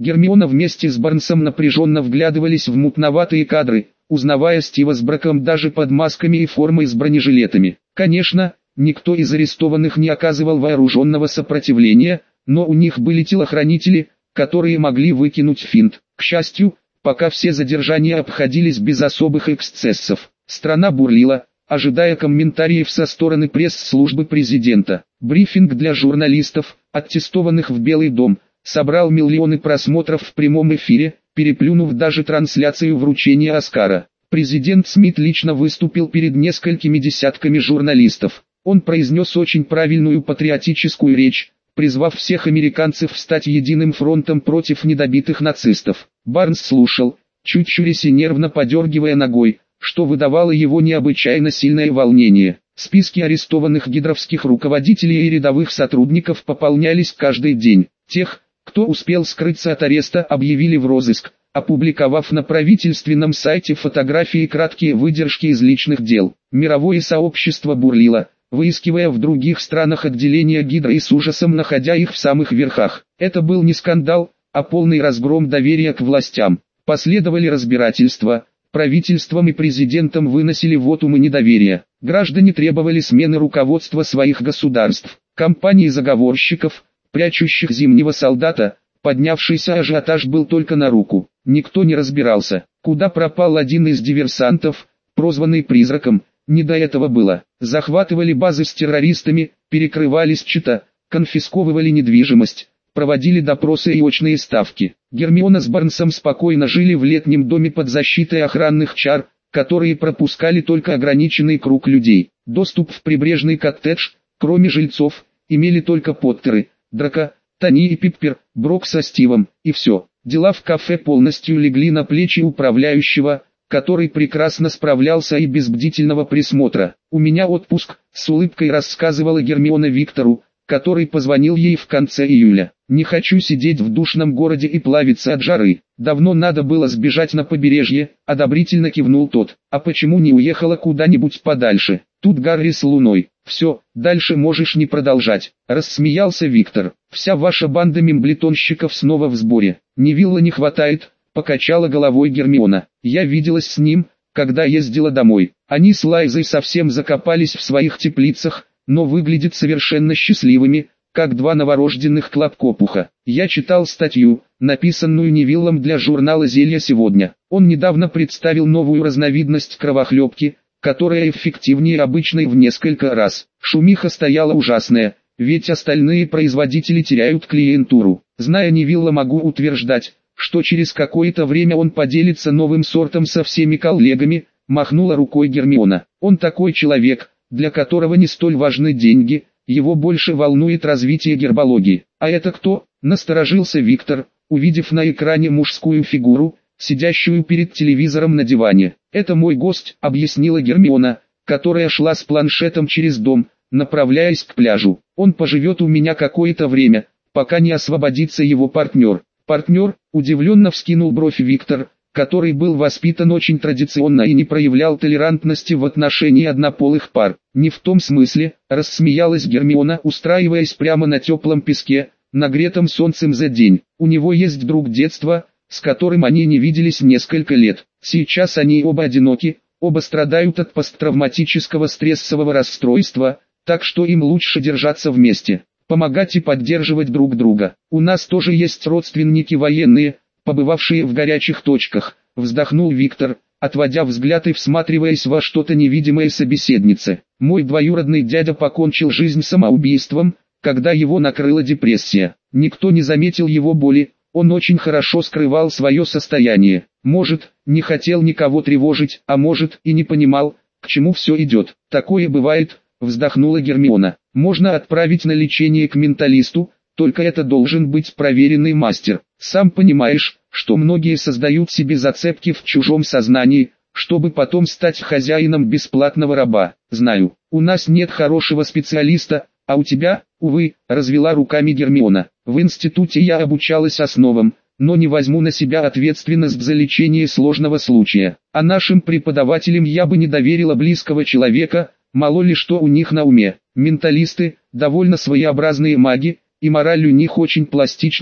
Гермиона вместе с Барнсом напряженно вглядывались в мутноватые кадры, узнавая Стива с Браком даже под масками и формой с бронежилетами. Конечно, никто из арестованных не оказывал вооруженного сопротивления, но у них были телохранители, которые могли выкинуть финт. К счастью, пока все задержания обходились без особых эксцессов. Страна бурлила, ожидая комментариев со стороны пресс-службы президента. Брифинг для журналистов, аттестованных в Белый дом, собрал миллионы просмотров в прямом эфире, переплюнув даже трансляцию вручения Оскара. Президент Смит лично выступил перед несколькими десятками журналистов. Он произнес очень правильную патриотическую речь, призвав всех американцев встать единым фронтом против недобитых нацистов. Барнс слушал, чуть щурясь и нервно подергивая ногой, что выдавало его необычайно сильное волнение. Списки арестованных гидровских руководителей и рядовых сотрудников пополнялись каждый день. Тех, кто успел скрыться от ареста, объявили в розыск, опубликовав на правительственном сайте фотографии и краткие выдержки из личных дел. Мировое сообщество бурлило, выискивая в других странах отделения Гидры и с ужасом находя их в самых верхах. Это был не скандал, а полный разгром доверия к властям. Последовали разбирательства, правительством и президентом выносили вотумы недоверия. Граждане требовали смены руководства своих государств. Компании заговорщиков, прячущих зимнего солдата, поднявшийся ажиотаж был только на руку. Никто не разбирался, куда пропал один из диверсантов, прозванный призраком. Не до этого было. Захватывали базы с террористами, перекрывались счета, конфисковывали недвижимость, проводили допросы и очные ставки. Гермиона с Барнсом спокойно жили в летнем доме под защитой охранных чар, которые пропускали только ограниченный круг людей. Доступ в прибрежный коттедж, кроме жильцов, имели только Поттеры, Драко, Тони и Пиппер, Брок со Стивом, и все. Дела в кафе полностью легли на плечи управляющего, который прекрасно справлялся и без бдительного присмотра. «У меня отпуск», — с улыбкой рассказывала Гермиона Виктору, который позвонил ей в конце июля. «Не хочу сидеть в душном городе и плавиться от жары. Давно надо было сбежать на побережье», — одобрительно кивнул тот. «А почему не уехала куда-нибудь подальше? Тут Гарри с Луной». «Все, дальше можешь не продолжать», — рассмеялся Виктор. «Вся ваша банда мемблетонщиков снова в сборе. Невилла не хватает», — покачала головой Гермиона. «Я виделась с ним, когда ездила домой. Они с Лайзой совсем закопались в своих теплицах, но выглядят совершенно счастливыми, как два новорожденных клопкопуха. Я читал статью, написанную Невиллом для журнала «Зелья сегодня». Он недавно представил новую разновидность кровохлебки, которая эффективнее обычной в несколько раз. Шумиха стояла ужасная, ведь остальные производители теряют клиентуру. Зная Невилла, могу утверждать, что через какое-то время он поделится новым сортом со всеми коллегами, махнула рукой Гермиона. Он такой человек, для которого не столь важны деньги, его больше волнует развитие гербологии. А это кто? Насторожился Виктор, увидев на экране мужскую фигуру, сидящую перед телевизором на диване. «Это мой гость», — объяснила Гермиона, которая шла с планшетом через дом, направляясь к пляжу. «Он поживет у меня какое-то время, пока не освободится его партнер». «Партнер?» — удивленно вскинул бровь Виктор, который был воспитан очень традиционно и не проявлял толерантности в отношении однополых пар. «Не в том смысле», — рассмеялась Гермиона, устраиваясь прямо на теплом песке, нагретом солнцем за день. «У него есть друг детства, с которым они не виделись несколько лет. Сейчас они оба одиноки, оба страдают от посттравматического стрессового расстройства, так что им лучше держаться вместе, помогать и поддерживать друг друга. У нас тоже есть родственники военные, побывавшие в горячих точках», — вздохнул Виктор, отводя взгляд и всматриваясь во что-то невидимое собеседнице. «Мой двоюродный дядя покончил жизнь самоубийством, когда его накрыла депрессия. Никто не заметил его боли. Он очень хорошо скрывал свое состояние. Может, не хотел никого тревожить, а может и не понимал, к чему все идет. Такое бывает», — вздохнула Гермиона. «Можно отправить на лечение к менталисту, только это должен быть проверенный мастер. Сам понимаешь, что многие создают себе зацепки в чужом сознании, чтобы потом стать хозяином бесплатного раба. Знаю, у нас нет хорошего специалиста, а у тебя, увы», — развела руками Гермиона. «В институте я обучалась основам, но не возьму на себя ответственность за лечение сложного случая. А нашим преподавателям я бы не доверила близкого человека, мало ли что у них на уме. Менталисты, довольно своеобразные маги, и мораль у них очень пластичная,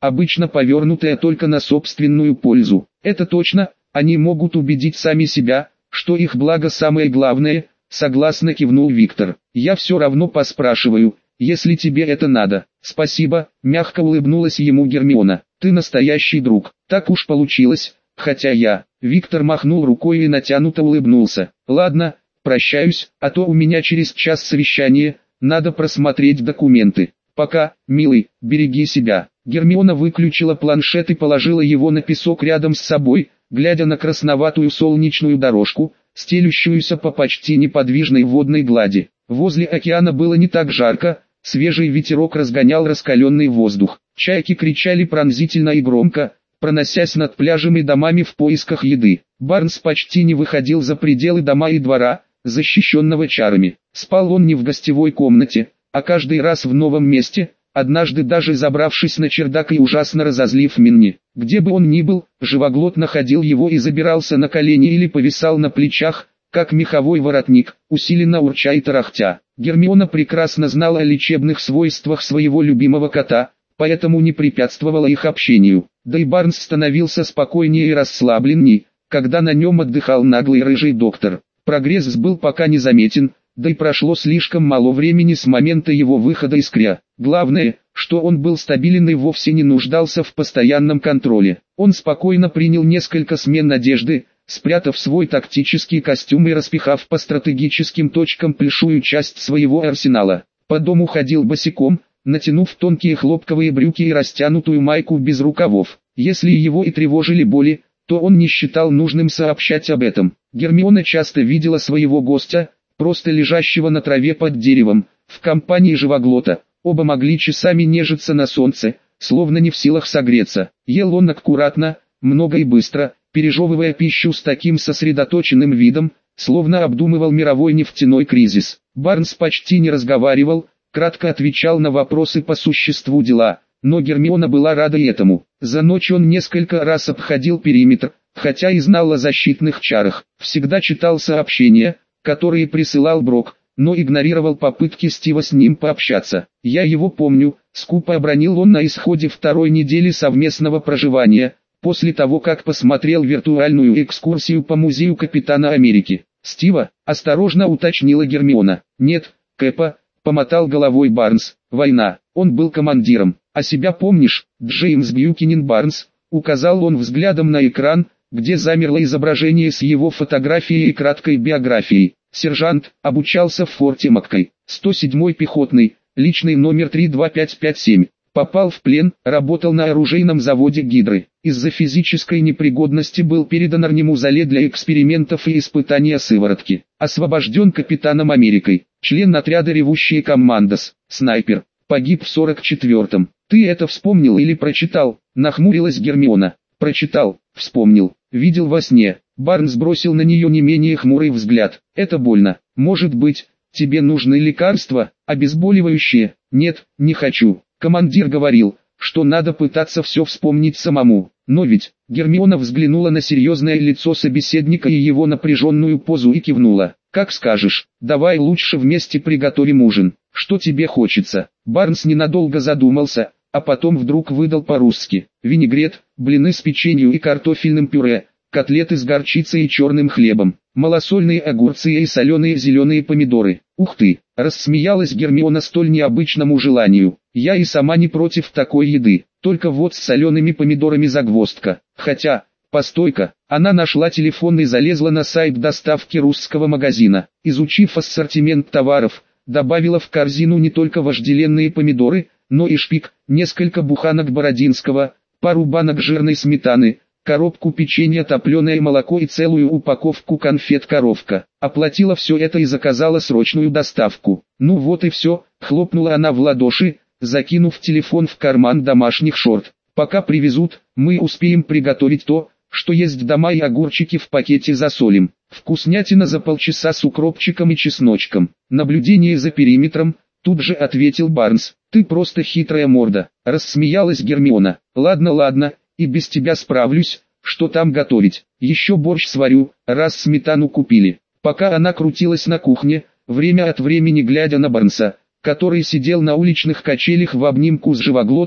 обычно повернутая только на собственную пользу. Это точно, они могут убедить сами себя, что их благо самое главное, согласно кивнул Виктор. Я все равно поспрашиваю, если тебе это надо. Спасибо, мягко улыбнулась ему Гермиона. Ты настоящий друг. Так уж получилось, хотя я... Виктор махнул рукой и натянуто улыбнулся. Ладно, прощаюсь, а то у меня через час совещание, надо просмотреть документы. Пока, милый, береги себя. Гермиона выключила планшет и положила его на песок рядом с собой, глядя на красноватую солнечную дорожку, стелющуюся по почти неподвижной водной глади. Возле океана было не так жарко, свежий ветерок разгонял раскаленный воздух. Чайки кричали пронзительно и громко, проносясь над пляжем и домами в поисках еды. Барнс почти не выходил за пределы дома и двора, защищенного чарами. Спал он не в гостевой комнате, а каждый раз в новом месте, однажды даже забравшись на чердак и ужасно разозлив Минни. Где бы он ни был, живоглот находил его и забирался на колени или повисал на плечах, как меховой воротник, усиленно урча и тарахтя. Гермиона прекрасно знала о лечебных свойствах своего любимого кота, поэтому не препятствовала их общению. Да и Барнс становился спокойнее и расслабленней, когда на нем отдыхал наглый рыжий доктор. Прогресс был пока незаметен, да и прошло слишком мало времени с момента его выхода из кря. Главное, что он был стабилен и вовсе не нуждался в постоянном контроле. Он спокойно принял несколько смен одежды, спрятав свой тактический костюм и распихав по стратегическим точкам большую часть своего арсенала. По дому ходил босиком, натянув тонкие хлопковые брюки и растянутую майку без рукавов. Если его и тревожили боли, то он не считал нужным сообщать об этом. Гермиона часто видела своего гостя, просто лежащего на траве под деревом, в компании живоглота. Оба могли часами нежиться на солнце, словно не в силах согреться. Ел он аккуратно, много и быстро, пережевывая пищу с таким сосредоточенным видом, словно обдумывал мировой нефтяной кризис. Барнс почти не разговаривал, кратко отвечал на вопросы по существу дела, но Гермиона была рада этому. За ночь он несколько раз обходил периметр, хотя и знал о защитных чарах. Всегда читал сообщения, которые присылал Брок, но игнорировал попытки Стива с ним пообщаться. «Я его помню», — скупо обронил он на исходе второй недели совместного проживания, после того как посмотрел виртуальную экскурсию по музею Капитана Америки. «Стива?» — осторожно уточнила Гермиона. «Нет, Кэпа», — помотал головой Барнс. «Война. Он был командиром. А себя помнишь, Джеймс Бьюкенен Барнс?» — указал он взглядом на экран, где замерло изображение с его фотографией и краткой биографией. Сержант, обучался в форте Маккай, 107-й пехотный, личный номер 32557. Попал в плен, работал на оружейном заводе Гидры. Из-за физической непригодности был передан Арнемузале для экспериментов и испытания сыворотки. Освобожден Капитаном Америкой. Член отряда «Ревущие Коммандос», снайпер. Погиб в 44-м. «Ты это вспомнил или прочитал?» — нахмурилась Гермиона. «Прочитал, вспомнил, видел во сне». Барнс бросил на нее не менее хмурый взгляд. «Это больно. Может быть, тебе нужны лекарства, обезболивающие?» «Нет, не хочу. Командир говорил, что надо пытаться все вспомнить самому. Но ведь...» Гермиона взглянула на серьезное лицо собеседника и его напряженную позу и кивнула. «Как скажешь. Давай лучше вместе приготовим ужин. Что тебе хочется?» Барнс ненадолго задумался, а потом вдруг выдал по-русски. «Винегрет, блины с печенью и картофельным пюре, котлеты с горчицей и черным хлебом, малосольные огурцы и соленые зеленые помидоры». «Ух ты!» — рассмеялась Гермиона столь необычному желанию. «Я и сама не против такой еды, только вот с солеными помидорами загвоздка. Хотя, постой-ка». Она нашла телефон и залезла на сайт доставки русского магазина. Изучив ассортимент товаров, добавила в корзину не только вожделенные помидоры, но и шпик, несколько буханок бородинского, пару банок жирной сметаны, коробку печенья, топленое молоко и целую упаковку конфет «Коровка». Оплатила все это и заказала срочную доставку. «Ну вот и все», — хлопнула она в ладоши, закинув телефон в карман домашних шорт. «Пока привезут, мы успеем приготовить то, что есть дома, и огурчики в пакете засолим. Вкуснятина за полчаса с укропчиком и чесночком». «Наблюдение за периметром», — тут же ответил Барнс. «Ты просто хитрая морда», — рассмеялась Гермиона. «Ладно, ладно, и без тебя справлюсь, что там готовить. Еще борщ сварю, раз сметану купили». Пока она крутилась на кухне, время от времени глядя на Барнса, который сидел на уличных качелях в обнимку с живоглотом,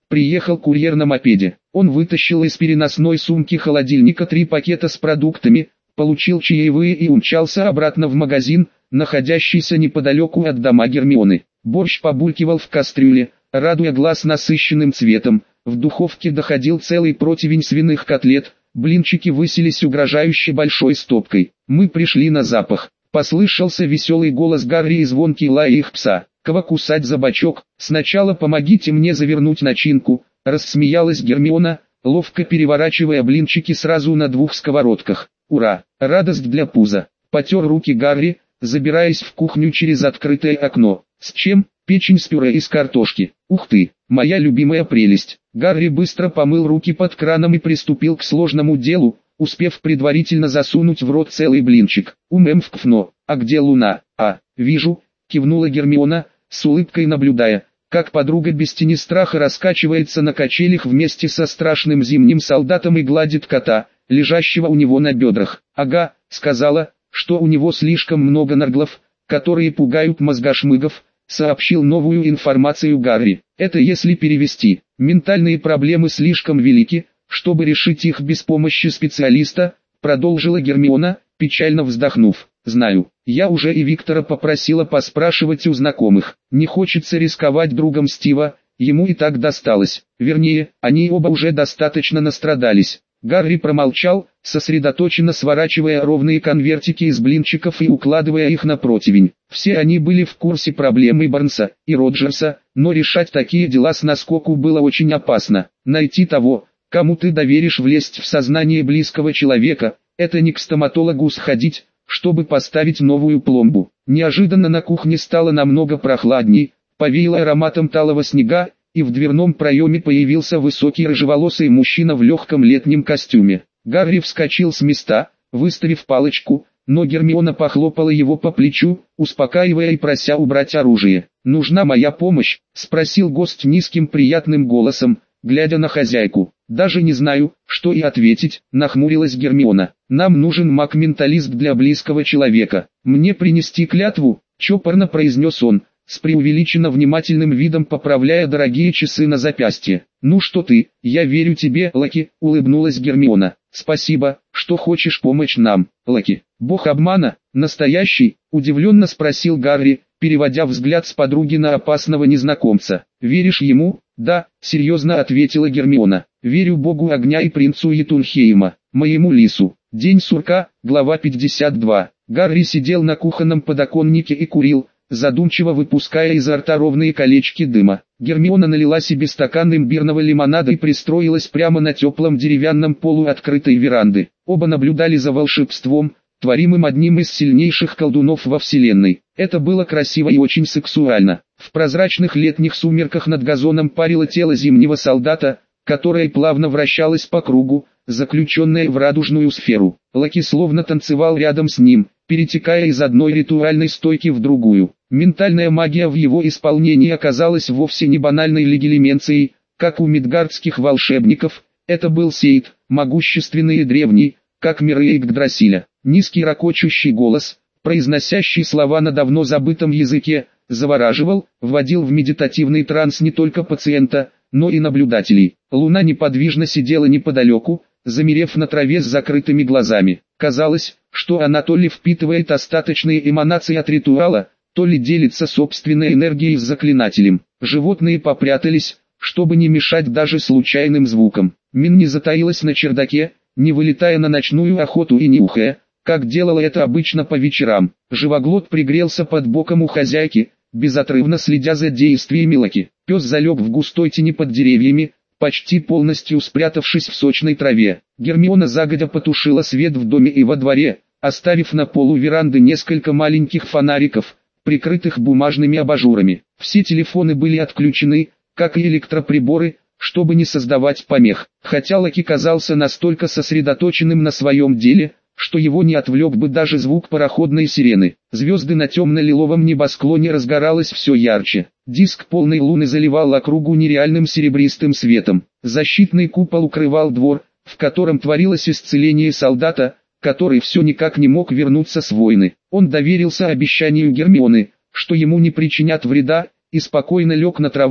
Приехал курьер на мопеде. Он вытащил из переносной сумки холодильника 3 пакета с продуктами, получил чаевые и умчался обратно в магазин, находящийся неподалеку от дома Гермионы. Борщ побулькивал в кастрюле, радуя глаз насыщенным цветом. В духовке доходил целый противень свиных котлет, блинчики высились угрожающе большой стопкой. Мы пришли на запах. Послышался веселый голос Гарри и звонкий лай их пса. «Кого кусать за бочок? Сначала помогите мне завернуть начинку», — рассмеялась Гермиона, ловко переворачивая блинчики сразу на 2 сковородках. «Ура! Радость для пуза!» Потер руки Гарри, забираясь в кухню через открытое окно. «С чем?» «Печень с пюре из картошки. Ух ты, моя любимая прелесть!» Гарри быстро помыл руки под краном и приступил к сложному делу, успев предварительно засунуть в рот целый блинчик. «Умемфкфно, а где Луна?» «А, вижу», — кивнула Гермиона, с улыбкой наблюдая, как подруга без тени страха раскачивается на качелях вместе со страшным зимним солдатом и гладит кота, лежащего у него на бедрах. «Ага», — сказала, что у него слишком много нарглов, которые пугают мозгошмыгов, сообщил новую информацию Гарри. Это если перевести. Ментальные проблемы слишком велики, чтобы решить их без помощи специалиста, продолжила Гермиона, печально вздохнув. «Знаю, я уже и Виктора попросила поспрашивать у знакомых. Не хочется рисковать другом Стива, ему и так досталось. Вернее, они оба уже достаточно настрадались». Гарри промолчал, сосредоточенно сворачивая ровные конвертики из блинчиков и укладывая их на противень. Все они были в курсе проблемы Барнса и Роджерса, но решать такие дела с наскоку было очень опасно. Найти того, кому ты доверишь влезть в сознание близкого человека, это не к стоматологу сходить, чтобы поставить новую пломбу. Неожиданно на кухне стало намного прохладней, повеяло ароматом талого снега, и в дверном проеме появился высокий рыжеволосый мужчина в легком летнем костюме. Гарри вскочил с места, выставив палочку, но Гермиона похлопала его по плечу, успокаивая и прося убрать оружие. «Нужна моя помощь?» — спросил гость низким приятным голосом, глядя на хозяйку. «Даже не знаю, что и ответить», — нахмурилась Гермиона. «Нам нужен маг-менталист для близкого человека. Мне принести клятву?» — чопорно произнес он, с преувеличенно внимательным видом поправляя дорогие часы на запястье. «Ну что ты, я верю тебе, Лаки», — улыбнулась Гермиона. «Спасибо, что хочешь помочь нам, Лаки». «Бог обмана, настоящий?» — удивленно спросил Гарри, переводя взгляд с подруги на опасного незнакомца. «Веришь ему?» «Да», — серьезно ответила Гермиона. «Верю богу огня и принцу Етунхейма, моему лису». День сурка, глава 52. Гарри сидел на кухонном подоконнике и курил, задумчиво выпуская изо рта ровные колечки дыма. Гермиона налила себе стакан имбирного лимонада и пристроилась прямо на теплом деревянном полу открытой веранды. Оба наблюдали за волшебством, творимым одним из сильнейших колдунов во вселенной. Это было красиво и очень сексуально. В прозрачных летних сумерках над газоном парило тело зимнего солдата, которое плавно вращалось по кругу, заключенное в радужную сферу. Лаки словно танцевал рядом с ним, перетекая из одной ритуальной стойки в другую. Ментальная магия в его исполнении оказалась вовсе не банальной легилименцией, как у мидгардских волшебников. Это был сейд, могущественный и древний, как миры Игдрасиля. Низкий ракочущий голос, произносящий слова на давно забытом языке, завораживал, вводил в медитативный транс не только пациента, но и наблюдателей. Луна неподвижно сидела неподалеку, замерев на траве с закрытыми глазами. Казалось, что она то ли впитывает остаточные эманации от ритуала, то ли делится собственной энергией с заклинателем. Животные попрятались, чтобы не мешать даже случайным звукам. Минни затаилась на чердаке, не вылетая на ночную охоту и не ухая, как делала это обычно по вечерам. Живоглот пригрелся под боком у хозяйки, безотрывно следя за действиями Лаки. Пес залег в густой тени под деревьями, почти полностью спрятавшись в сочной траве. Гермиона загодя потушила свет в доме и во дворе, оставив на полу веранды несколько маленьких фонариков, прикрытых бумажными абажурами. Все телефоны были отключены, как и электроприборы, чтобы не создавать помех. Хотя Лаки казался настолько сосредоточенным на своем деле, что его не отвлек бы даже звук пароходной сирены. Звезды на темно-лиловом небосклоне разгоралось все ярче. Диск полной луны заливал округу нереальным серебристым светом. Защитный купол укрывал двор, в котором творилось исцеление солдата, который все никак не мог вернуться с войны. Он доверился обещанию Гермионы, что ему не причинят вреда, и спокойно лег на траву,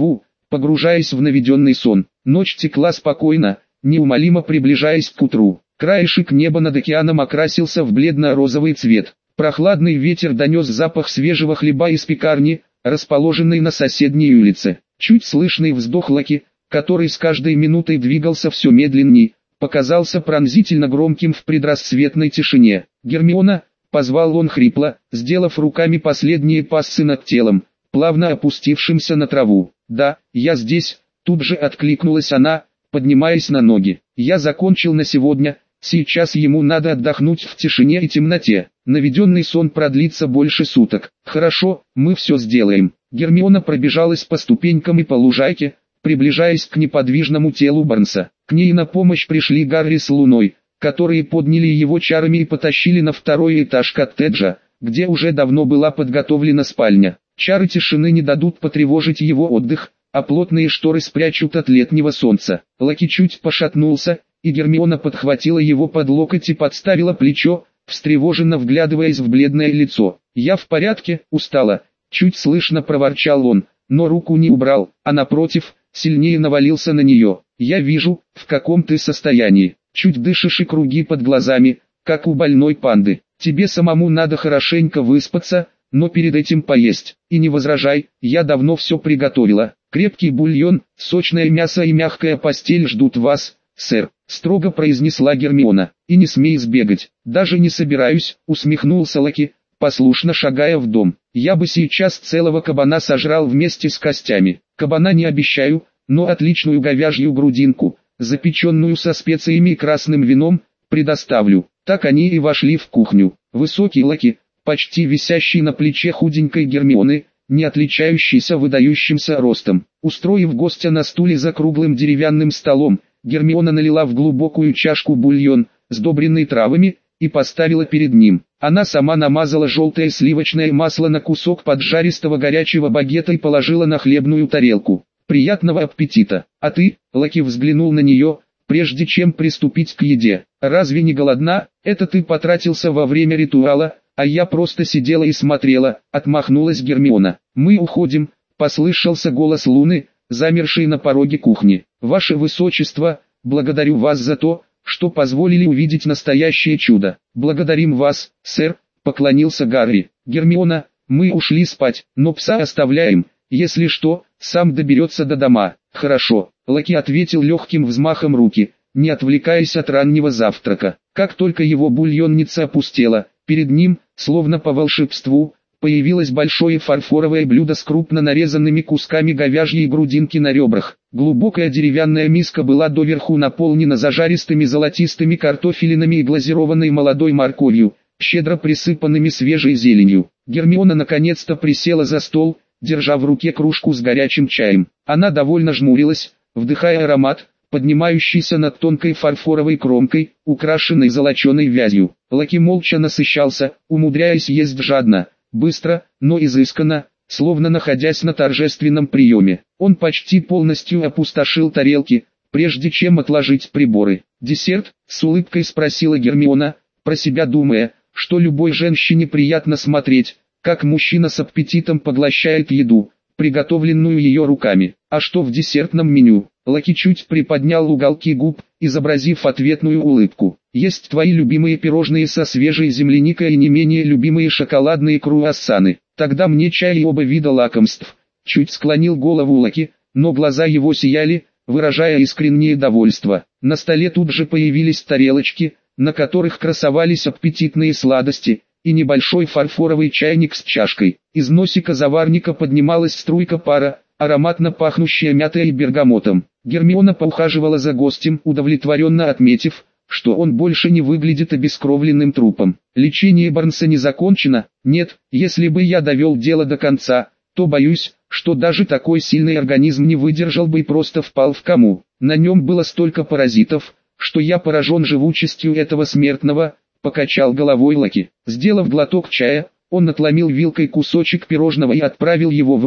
погружаясь в наведенный сон. Ночь текла спокойно, неумолимо приближаясь к утру. Краешек неба над океаном окрасился в бледно-розовый цвет. Прохладный ветер донес запах свежего хлеба из пекарни, расположенной на соседней улице. Чуть слышный вздох Лаки, который с каждой минутой двигался все медленней, показался пронзительно громким в предрассветной тишине. «Гермиона!» — позвал он хрипло, сделав руками последние пассы над телом, плавно опустившимся на траву. «Да, я здесь», — тут же откликнулась она, поднимаясь на ноги. «Я закончил на сегодня, сейчас ему надо отдохнуть в тишине и темноте. Наведенный сон продлится больше суток. Хорошо, мы все сделаем». Гермиона пробежалась по ступенькам и по лужайке, приближаясь к неподвижному телу Барнса. К ней на помощь пришли Гарри с Луной, которые подняли его чарами и потащили на второй этаж коттеджа, где уже давно была подготовлена спальня. Чары тишины не дадут потревожить его отдых, а плотные шторы спрячут от летнего солнца. Лаки чуть пошатнулся, и Гермиона подхватила его под локоть и подставила плечо, встревоженно вглядываясь в бледное лицо. «Я в порядке, устала», — чуть слышно проворчал он, но руку не убрал, а напротив, сильнее навалился на нее. «Я вижу, в каком ты состоянии. Чуть дышишь и круги под глазами, как у больной панды. Тебе самому надо хорошенько выспаться, но перед этим поесть. И не возражай, я давно все приготовила. Крепкий бульон, сочное мясо и мягкая постель ждут вас, сэр», — строго произнесла Гермиона. «И не смей сбегать». «Даже не собираюсь», — усмехнулся Лаки, послушно шагая в дом. «Я бы сейчас целого кабана сожрал вместе с костями. Кабана не обещаю, но отличную говяжью грудинку, запеченную со специями и красным вином, предоставлю». Так они и вошли в кухню. Высокий Лаки, почти висящий на плече худенькой Гермионы, не отличающийся выдающимся ростом. Устроив гостя на стуле за круглым деревянным столом, Гермиона налила в глубокую чашку бульон, сдобренный травами, и поставила перед ним. Она сама намазала желтое сливочное масло на кусок поджаристого горячего багета и положила на хлебную тарелку. «Приятного аппетита! А ты?» — Лаки взглянул на нее, прежде чем приступить к еде. «Разве не голодна? Это ты потратился во время ритуала, а я просто сидела и смотрела», — отмахнулась Гермиона. «Мы уходим», — послышался голос Луны, замершей на пороге кухни. «Ваше Высочество, благодарю вас за то, что позволили увидеть настоящее чудо». «Благодарим вас, сэр», — поклонился Гарри. «Гермиона, мы ушли спать, но пса оставляем, если что, сам доберется до дома». «Хорошо», — Лаки ответил легким взмахом руки, не отвлекаясь от раннего завтрака. Как только его бульонница опустела, перед ним, словно по волшебству, появилось большое фарфоровое блюдо с крупно нарезанными кусками говяжьей грудинки на ребрах. Глубокая деревянная миска была доверху наполнена зажаристыми золотистыми картофелинами и глазированной молодой морковью, щедро присыпанными свежей зеленью. Гермиона наконец-то присела за стол, держа в руке кружку с горячим чаем. Она довольно жмурилась, вдыхая аромат, поднимающийся над тонкой фарфоровой кромкой, украшенной золоченой вязью. Лаки молча насыщался, умудряясь есть жадно, быстро, но изысканно, словно находясь на торжественном приеме. Он почти полностью опустошил тарелки, прежде чем отложить приборы. «Десерт?» — с улыбкой спросила Гермиона, про себя думая, что любой женщине приятно смотреть, как мужчина с аппетитом поглощает еду, приготовленную ее руками. «А что в десертном меню?» Лаки чуть приподнял уголки губ, изобразив ответную улыбку. «Есть твои любимые пирожные со свежей земляникой и не менее любимые шоколадные круассаны. Тогда мне чай и оба вида лакомств». Чуть склонил голову Лаки, но глаза его сияли, выражая искреннее довольство. На столе тут же появились тарелочки, на которых красовались аппетитные сладости, и небольшой фарфоровый чайник с чашкой. Из носика заварника поднималась струйка пара, ароматно пахнущая мятой и бергамотом. Гермиона поухаживала за гостем, удовлетворенно отметив, что он больше не выглядит обескровленным трупом. «Лечение Барнса не закончено? Нет, если бы я довел дело до конца, то боюсь, что даже такой сильный организм не выдержал бы и просто впал в кому. На нем было столько паразитов, что я поражен живучестью этого смертного», — покачал головой Лаки. Сделав глоток чая, он отломил вилкой кусочек пирожного и отправил его в рот,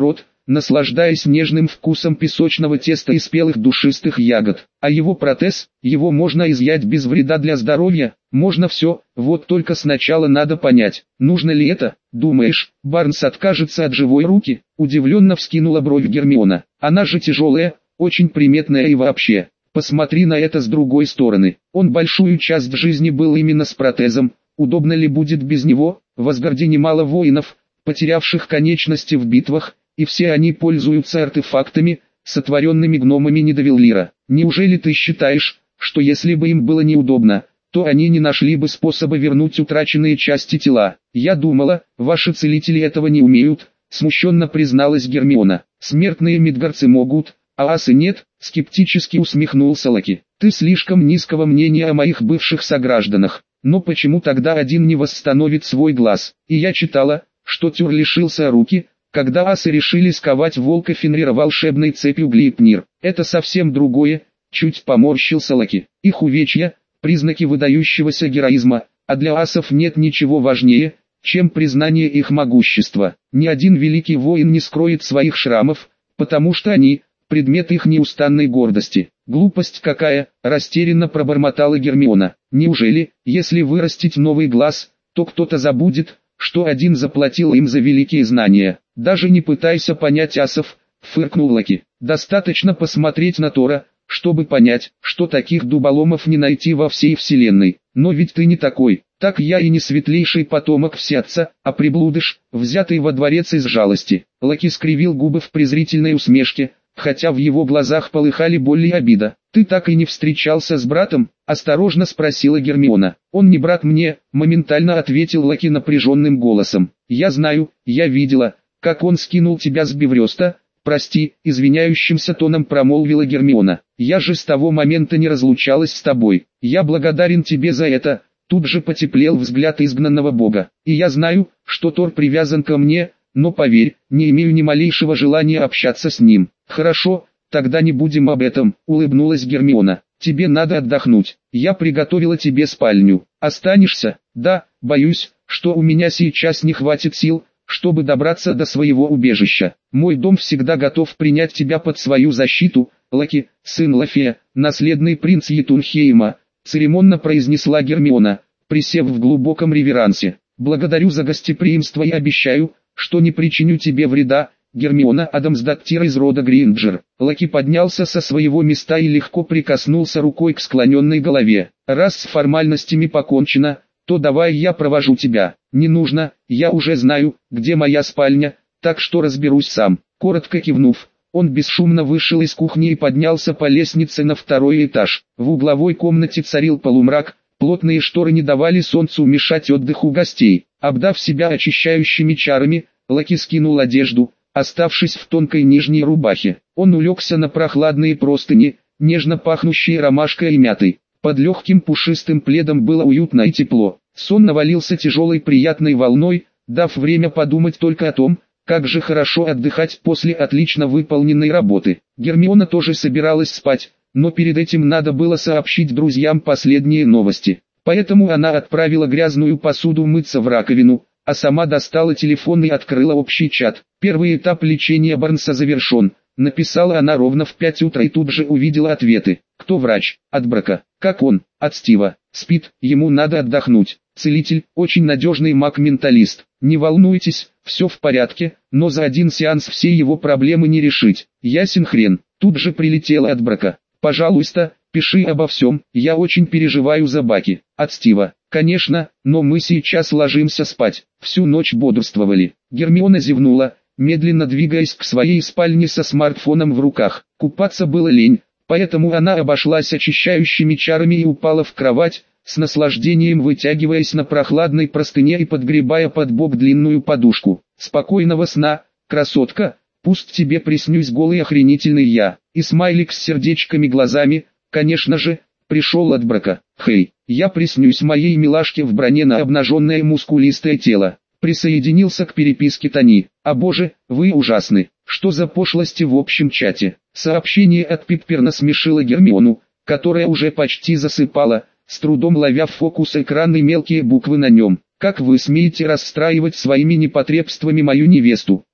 наслаждаясь нежным вкусом песочного теста и спелых душистых ягод. А его протез, его можно изъять без вреда для здоровья, можно все, вот только сначала надо понять, нужно ли это, думаешь, Барнс откажется от живой руки? Удивленно вскинула бровь Гермиона. Она же тяжелая, очень приметная и вообще. Посмотри на это с другой стороны. Он большую часть жизни был именно с протезом. Удобно ли будет без него? В Асгарде немало воинов, потерявших конечности в битвах, и все они пользуются артефактами, сотворенными гномами Нидовеллира. Неужели ты считаешь, что если бы им было неудобно, то они не нашли бы способа вернуть утраченные части тела? Я думала, ваши целители этого не умеют, смущенно призналась Гермиона. Смертные мидгарцы могут, а асы нет, скептически усмехнулся Локи. Ты слишком низкого мнения о моих бывших согражданах. Но почему тогда один не восстановит свой глаз? И я читала, что Тюр лишился руки, когда асы решили сковать волка Фенрира волшебной цепью Глипнир. Это совсем другое, чуть поморщился Локи. Их увечья, признаки выдающегося героизма, а для асов нет ничего важнее, чем признание их могущества. Ни один великий воин не скроет своих шрамов, потому что они – предмет их неустанной гордости. Глупость какая, растерянно пробормотала Гермиона. Неужели, если вырастить новый глаз, то кто-то забудет, что один заплатил им за великие знания? Даже не пытайся понять асов, фыркнул Локи. Достаточно посмотреть на Тора, чтобы понять, что таких дуболомов не найти во всей вселенной. Но ведь ты не такой. Так я и не светлейший потомок Всеотца, а приблудыш, взятый во дворец из жалости. Локи скривил губы в презрительной усмешке, хотя в его глазах полыхали боль и обида. «Ты так и не встречался с братом?» – осторожно спросила Гермиона. «Он не брат мне», – моментально ответил Локи напряженным голосом. «Я знаю, я видела, как он скинул тебя с Беврёста». «Прости», – извиняющимся тоном промолвила Гермиона. «Я же с того момента не разлучалась с тобой. Я благодарен тебе за это». Тут же потеплел взгляд изгнанного бога. «И я знаю, что Тор привязан ко мне, но поверь, не имею ни малейшего желания общаться с ним». «Хорошо, тогда не будем об этом», — улыбнулась Гермиона. «Тебе надо отдохнуть. Я приготовила тебе спальню. Останешься?» «Да, боюсь, что у меня сейчас не хватит сил, чтобы добраться до своего убежища. Мой дом всегда готов принять тебя под свою защиту, Локи, сын Лафея, наследный принц Йетунхейма», — церемонно произнесла Гермиона, присев в глубоком реверансе. «Благодарю за гостеприимство и обещаю, что не причиню тебе вреда». Гермиона Адамсдаттир из рода Гринджер. Локи поднялся со своего места и легко прикоснулся рукой к склоненной голове. «Раз с формальностями покончено, то давай я провожу тебя». «Не нужно, я уже знаю, где моя спальня, так что разберусь сам». Коротко кивнув, он бесшумно вышел из кухни и поднялся по лестнице на второй этаж. В угловой комнате царил полумрак, плотные шторы не давали солнцу мешать отдыху гостей. Обдав себя очищающими чарами, Локи скинул одежду, оставшись в тонкой нижней рубахе. Он улегся на прохладные простыни, нежно пахнущие ромашкой и мятой. Под легким пушистым пледом было уютно и тепло. Сон навалился тяжелой приятной волной, дав время подумать только о том, как же хорошо отдыхать после отлично выполненной работы. Гермиона тоже собиралась спать, но перед этим надо было сообщить друзьям последние новости. Поэтому она отправила грязную посуду мыться в раковину, а сама достала телефон и открыла общий чат. «Первый этап лечения Барнса завершен», — написала она ровно в 5 утра и тут же увидела ответы. «Кто врач?» «От Брака». «Как он?» «От Стива». «Спит, ему надо отдохнуть». «Целитель, очень надежный маг-менталист». «Не волнуйтесь, все в порядке, но за один сеанс все его проблемы не решить». «Ясен хрен». Тут же прилетела от Брака. «Пожалуйста, пиши обо всем, я очень переживаю за Баки». От Стива. «Конечно, но мы сейчас ложимся спать». Всю ночь бодрствовали. Гермиона зевнула, медленно двигаясь к своей спальне со смартфоном в руках. Купаться было лень, поэтому она обошлась очищающими чарами и упала в кровать, с наслаждением вытягиваясь на прохладной простыне и подгребая под бок длинную подушку. «Спокойного сна, красотка, пусть тебе приснюсь голый охренительный я». И смайлик с сердечками глазами, конечно же, пришел от Брака. «Хей, я приснюсь моей милашке в броне на обнаженное мускулистое тело». Присоединился к переписке Тони. «А боже, вы ужасны. Что за пошлости в общем чате?» Сообщение от Пиппер насмешило Гермиону, которая уже почти засыпала, с трудом ловя в фокус экран и мелкие буквы на нем. «Как вы смеете расстраивать своими непотребствами мою невесту?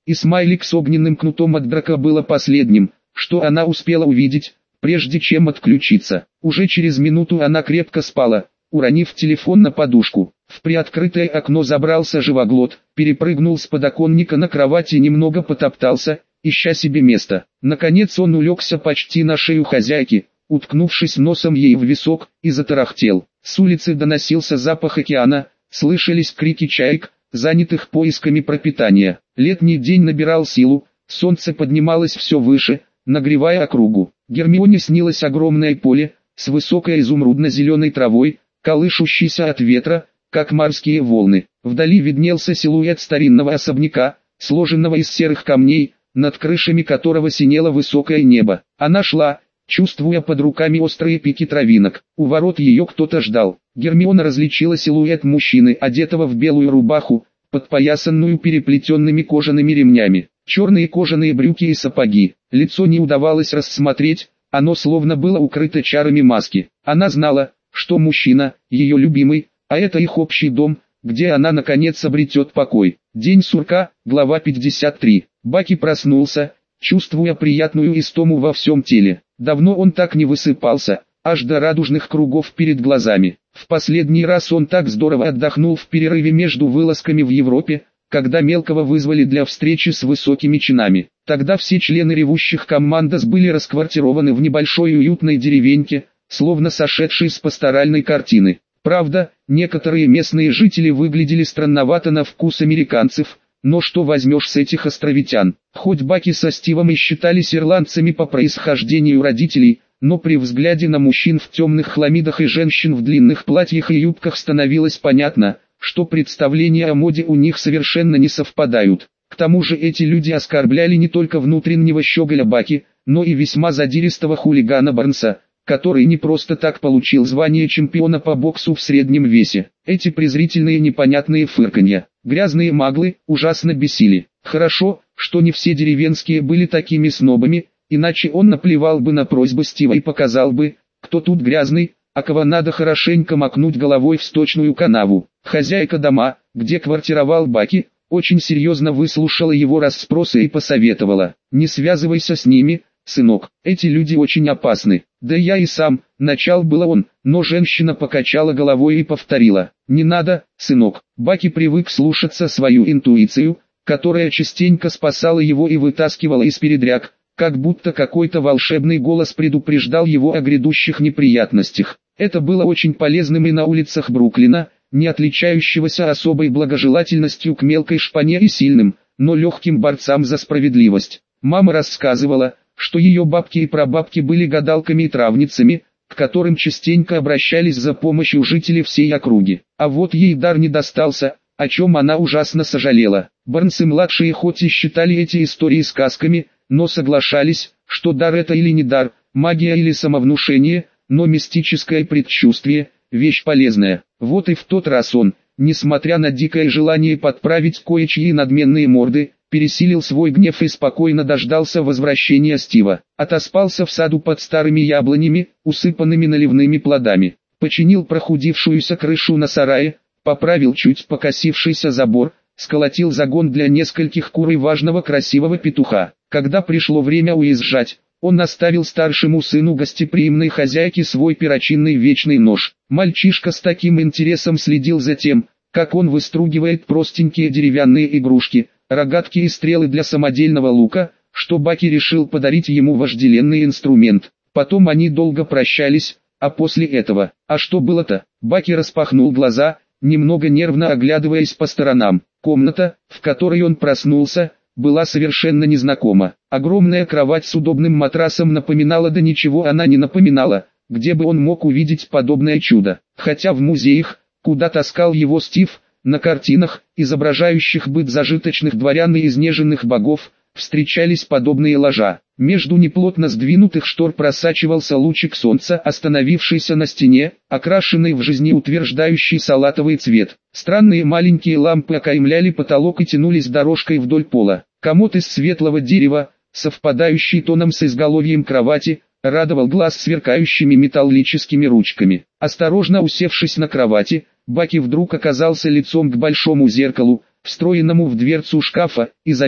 и смайлик с огненным кнутом от драка было последним, что она успела увидеть, прежде чем отключиться. Уже через минуту она крепко спала, уронив телефон на подушку. В приоткрытое окно забрался живоглот, перепрыгнул с подоконника на кровати и немного потоптался, ища себе место. Наконец он улегся почти на шею хозяйки, уткнувшись носом ей в висок, и затарахтел. С улицы доносился запах океана, слышались крики чаек, занятых поисками пропитания. Летний день набирал силу, солнце поднималось все выше, нагревая округу. Гермионе снилось огромное поле, с высокой изумрудно-зеленой травой, колышущейся от ветра, как морские волны. Вдали виднелся силуэт старинного особняка, сложенного из серых камней, над крышами которого синело высокое небо. Она шла, чувствуя под руками острые пики травинок. У ворот ее кто-то ждал. Гермиона различила силуэт мужчины, одетого в белую рубаху, подпоясанную переплетенными кожаными ремнями. Черные кожаные брюки и сапоги. Лицо не удавалось рассмотреть, оно словно было укрыто чарами маски. Она знала, что мужчина, ее любимый, а это их общий дом, где она наконец обретет покой. День сурка, глава 53. Баки проснулся, чувствуя приятную истому во всем теле. Давно он так не высыпался, аж до радужных кругов перед глазами. В последний раз он так здорово отдохнул в перерыве между вылазками в Европе, когда Мелкого вызвали для встречи с высокими чинами. Тогда все члены ревущих командос были расквартированы в небольшой уютной деревеньке, словно сошедшей с пасторальной картины. Правда, некоторые местные жители выглядели странновато на вкус американцев, но что возьмешь с этих островитян? Хоть Баки со Стивом и считались ирландцами по происхождению родителей, но при взгляде на мужчин в темных хламидах и женщин в длинных платьях и юбках становилось понятно, что представления о моде у них совершенно не совпадают. К тому же эти люди оскорбляли не только внутреннего щеголя Баки, но и весьма задиристого хулигана Барнса, который не просто так получил звание чемпиона по боксу в среднем весе. Эти презрительные непонятные фырканья, грязные маглы, ужасно бесили. Хорошо, что не все деревенские были такими снобами, иначе он наплевал бы на просьбы Стива и показал бы, кто тут грязный, а кого надо хорошенько макнуть головой в сточную канаву. Хозяйка дома, где квартировал Баки, очень серьезно выслушала его расспросы и посоветовала: «Не связывайся с ними, сынок, эти люди очень опасны». «Да я и сам», — начал было он, но женщина покачала головой и повторила: «Не надо, сынок». Баки привык слушаться свою интуицию, которая частенько спасала его и вытаскивала из передряг, как будто какой-то волшебный голос предупреждал его о грядущих неприятностях. Это было очень полезным и на улицах Бруклина, не отличающегося особой благожелательностью к мелкой шпане и сильным, но легким борцам за справедливость. Мама рассказывала, что ее бабки и прабабки были гадалками и травницами, к которым частенько обращались за помощью жители всей округи. А вот ей дар не достался, о чем она ужасно сожалела. Барнсы-младшие хоть и считали эти истории сказками, но соглашались, что дар это или не дар, магия или самовнушение, но мистическое предчувствие – вещь полезная. Вот и в тот раз он, несмотря на дикое желание подправить кое-чьи надменные морды, пересилил свой гнев и спокойно дождался возвращения Стива. Отоспался в саду под старыми яблонями, усыпанными наливными плодами. Починил прохудившуюся крышу на сарае, поправил чуть покосившийся забор, сколотил загон для нескольких кур и важного красивого петуха. Когда пришло время уезжать, он оставил старшему сыну гостеприимной хозяйки свой перочинный вечный нож. Мальчишка с таким интересом следил за тем, как он выстругивает простенькие деревянные игрушки, рогатки и стрелы для самодельного лука, что Баки решил подарить ему вожделенный инструмент. Потом они долго прощались, а после этого, а что было-то? Баки распахнул глаза, немного нервно оглядываясь по сторонам. Комната, в которой он проснулся, была совершенно незнакома. Огромная кровать с удобным матрасом напоминала, да ничего она не напоминала, где бы он мог увидеть подобное чудо. Хотя в музеях, куда таскал его Стив, на картинах, изображающих быт зажиточных дворян и изнеженных богов, встречались подобные ложа. Между неплотно сдвинутых штор просачивался лучик солнца, остановившийся на стене, окрашенный в жизнеутверждающий салатовый цвет. Странные маленькие лампы окаймляли потолок и тянулись дорожкой вдоль пола. Комод из светлого дерева, совпадающий тоном с изголовьем кровати, радовал глаз сверкающими металлическими ручками. Осторожно усевшись на кровати, Баки вдруг оказался лицом к большому зеркалу, встроенному в дверцу шкафа, и замер,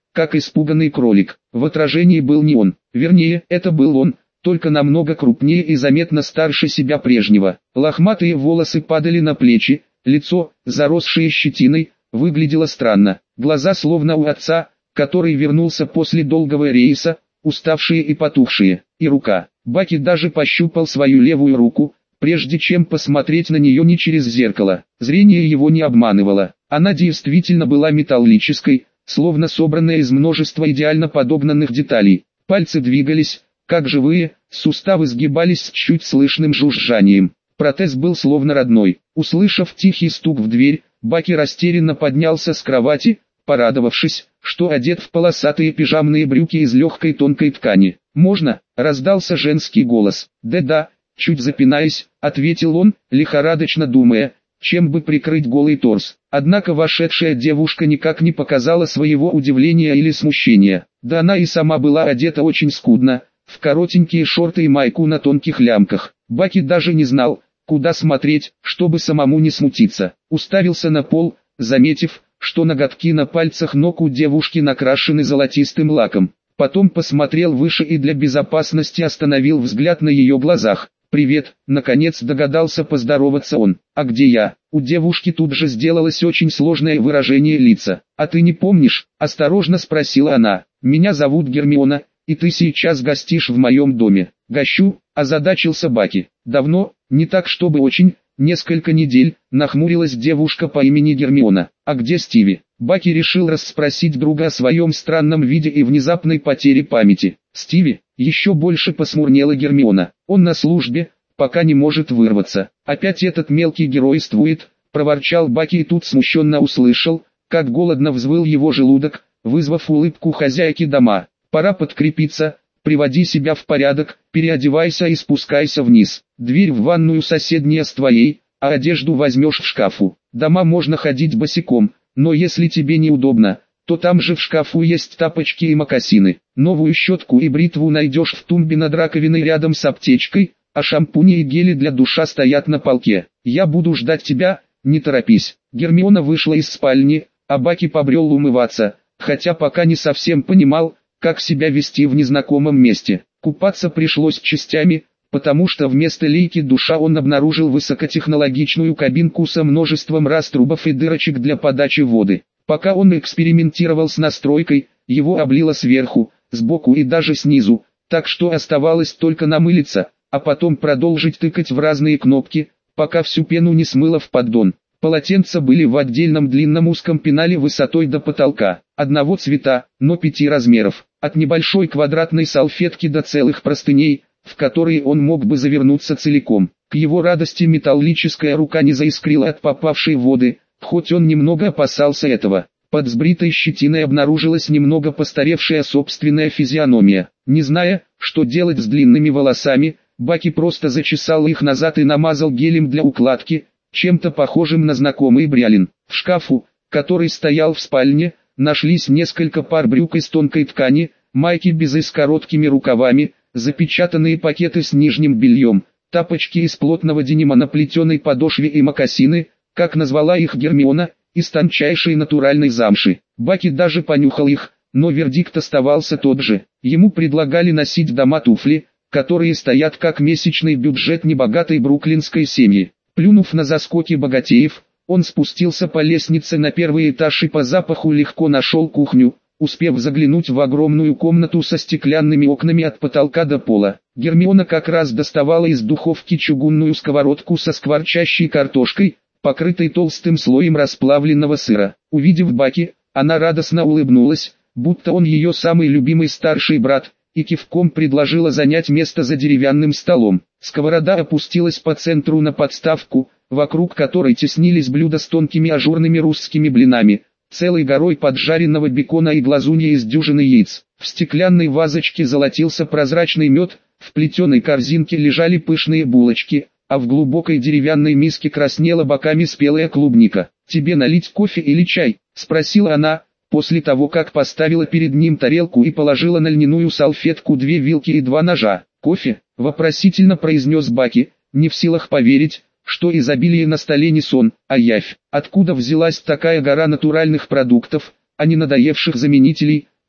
как испуганный кролик. В отражении был не он, вернее, это был он, только намного крупнее и заметно старше себя прежнего. Лохматые волосы падали на плечи, лицо, заросшее щетиной, выглядело странно. Глаза словно у отца, который вернулся после долгого рейса, уставшие и потухшие. И рука. Баки даже пощупал свою левую руку, прежде чем посмотреть на нее не через зеркало. Зрение его не обманывало. Она действительно была металлической, словно собранная из множества идеально подогнанных деталей. Пальцы двигались, как живые, суставы сгибались с чуть слышным жужжанием. Протез был словно родной. Услышав тихий стук в дверь, Баки растерянно поднялся с кровати, порадовавшись, что одет в полосатые пижамные брюки из легкой тонкой ткани. «Можно?» — раздался женский голос. «Да-да», — чуть запинаясь, ответил он, лихорадочно думая, чем бы прикрыть голый торс. Однако вошедшая девушка никак не показала своего удивления или смущения. Да она и сама была одета очень скудно, в коротенькие шорты и майку на тонких лямках. Баки даже не знал, куда смотреть, чтобы самому не смутиться. Уставился на пол, заметив, что ноготки на пальцах ног у девушки накрашены золотистым лаком. Потом посмотрел выше и для безопасности остановил взгляд на ее глазах. «Привет», — наконец догадался поздороваться он. «А где я?» У девушки тут же сделалось очень сложное выражение лица. «А ты не помнишь?» — осторожно спросила она. «Меня зовут Гермиона, и ты сейчас гостишь в моем доме». «Гощу», — озадачился Баки. «Давно?» «Не так чтобы очень, несколько недель», — нахмурилась девушка по имени Гермиона. «А где Стиви?» Баки решил расспросить друга о своем странном виде и внезапной потере памяти. «Стиви?» — еще больше посмурнела Гермиона. «Он на службе, пока не может вырваться. Опять этот мелкий геройствует», — проворчал Баки и тут смущенно услышал, как голодно взвыл его желудок, вызвав улыбку хозяйки дома. «Пора подкрепиться, приводи себя в порядок, переодевайся и спускайся вниз. Дверь в ванную соседняя с твоей, а одежду возьмешь в шкафу. Дома можно ходить босиком, но если тебе неудобно, то там же в шкафу есть тапочки и мокасины. Новую щетку и бритву найдешь в тумбе над раковиной рядом с аптечкой, а шампуни и гели для душа стоят на полке. Я буду ждать тебя, не торопись». Гермиона вышла из спальни, а Баки побрел умываться, хотя пока не совсем понимал, как себя вести в незнакомом месте. Купаться пришлось частями, потому что вместо лейки душа он обнаружил высокотехнологичную кабинку со множеством раструбов и дырочек для подачи воды. Пока он экспериментировал с настройкой, его облило сверху, сбоку и даже снизу, так что оставалось только намылиться, а потом продолжить тыкать в разные кнопки, пока всю пену не смыло в поддон. Полотенца были в отдельном длинном узком пенале высотой до потолка, одного цвета, но 5 размеров, от небольшой квадратной салфетки до целых простыней, в которые он мог бы завернуться целиком. К его радости металлическая рука не заискрила от попавшей воды, хоть он немного опасался этого. Под сбритой щетиной обнаружилась немного постаревшая собственная физиономия. Не зная, что делать с длинными волосами, Баки просто зачесал их назад и намазал гелем для укладки, чем-то похожим на знакомый бриолин. В шкафу, который стоял в спальне, нашлись несколько пар брюк из тонкой ткани, майки безы с короткими рукавами, запечатанные пакеты с нижним бельем, тапочки из плотного денима на плетеной подошве и мокасины, как назвала их Гермиона, из тончайшей натуральной замши. Баки даже понюхал их, но вердикт оставался тот же. Ему предлагали носить дома туфли, которые стоят как месячный бюджет небогатой бруклинской семьи. Плюнув на заскоки богатеев, он спустился по лестнице на первый этаж и по запаху легко нашел кухню, успев заглянуть в огромную комнату со стеклянными окнами от потолка до пола. Гермиона как раз доставала из духовки чугунную сковородку со скворчащей картошкой, покрытой толстым слоем расплавленного сыра. Увидев Баки, она радостно улыбнулась, будто он ее самый любимый старший брат, и кивком предложила занять место за деревянным столом. Сковорода опустилась по центру на подставку, вокруг которой теснились блюда с тонкими ажурными русскими блинами, целой горой поджаренного бекона и глазунья из дюжины яиц. В стеклянной вазочке золотился прозрачный мед, в плетеной корзинке лежали пышные булочки, а в глубокой деревянной миске краснела боками спелая клубника. «Тебе налить кофе или чай?» — спросила она, после того как поставила перед ним тарелку и положила на льняную салфетку 2 вилки и 2 ножа. «Кофе?» — вопросительно произнес Баки, не в силах поверить, что изобилие на столе не сон, а явь. Откуда взялась такая гора натуральных продуктов, а не надоевших заменителей?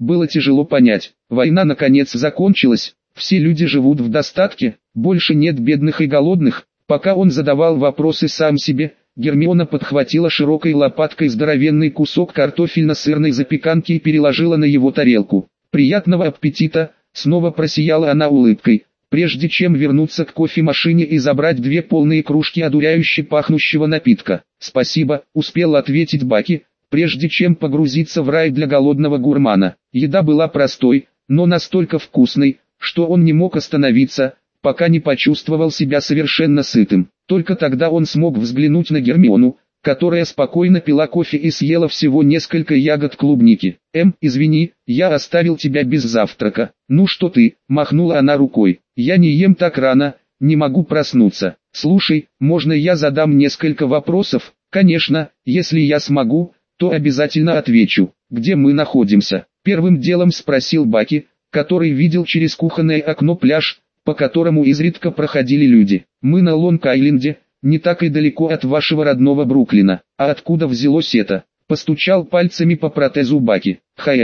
было тяжело понять. Война наконец закончилась, все люди живут в достатке, больше нет бедных и голодных. Пока он задавал вопросы сам себе, Гермиона подхватила широкой лопаткой здоровенный кусок картофельно-сырной запеканки и переложила на его тарелку. «Приятного аппетита!» — снова просияла она улыбкой, прежде чем вернуться к кофемашине и забрать 2 полные кружки одуряюще пахнущего напитка. «Спасибо», — успел ответить Баки, прежде чем погрузиться в рай для голодного гурмана. Еда была простой, но настолько вкусной, что он не мог остановиться, пока не почувствовал себя совершенно сытым. Только тогда он смог взглянуть на Гермиону, которая спокойно пила кофе и съела всего несколько ягод клубники. «Извини, я оставил тебя без завтрака». «Ну что ты», — махнула она рукой, — «я не ем так рано, не могу проснуться». «Слушай, можно я задам несколько вопросов?» «Конечно, если я смогу, то обязательно отвечу». «Где мы находимся?» — первым делом спросил Баки, который видел через кухонное окно пляж, по которому изредка проходили люди. «Мы на Лонг-Айленде, не так и далеко от вашего родного Бруклина». «А откуда взялось это?» — постучал пальцами по протезу Баки.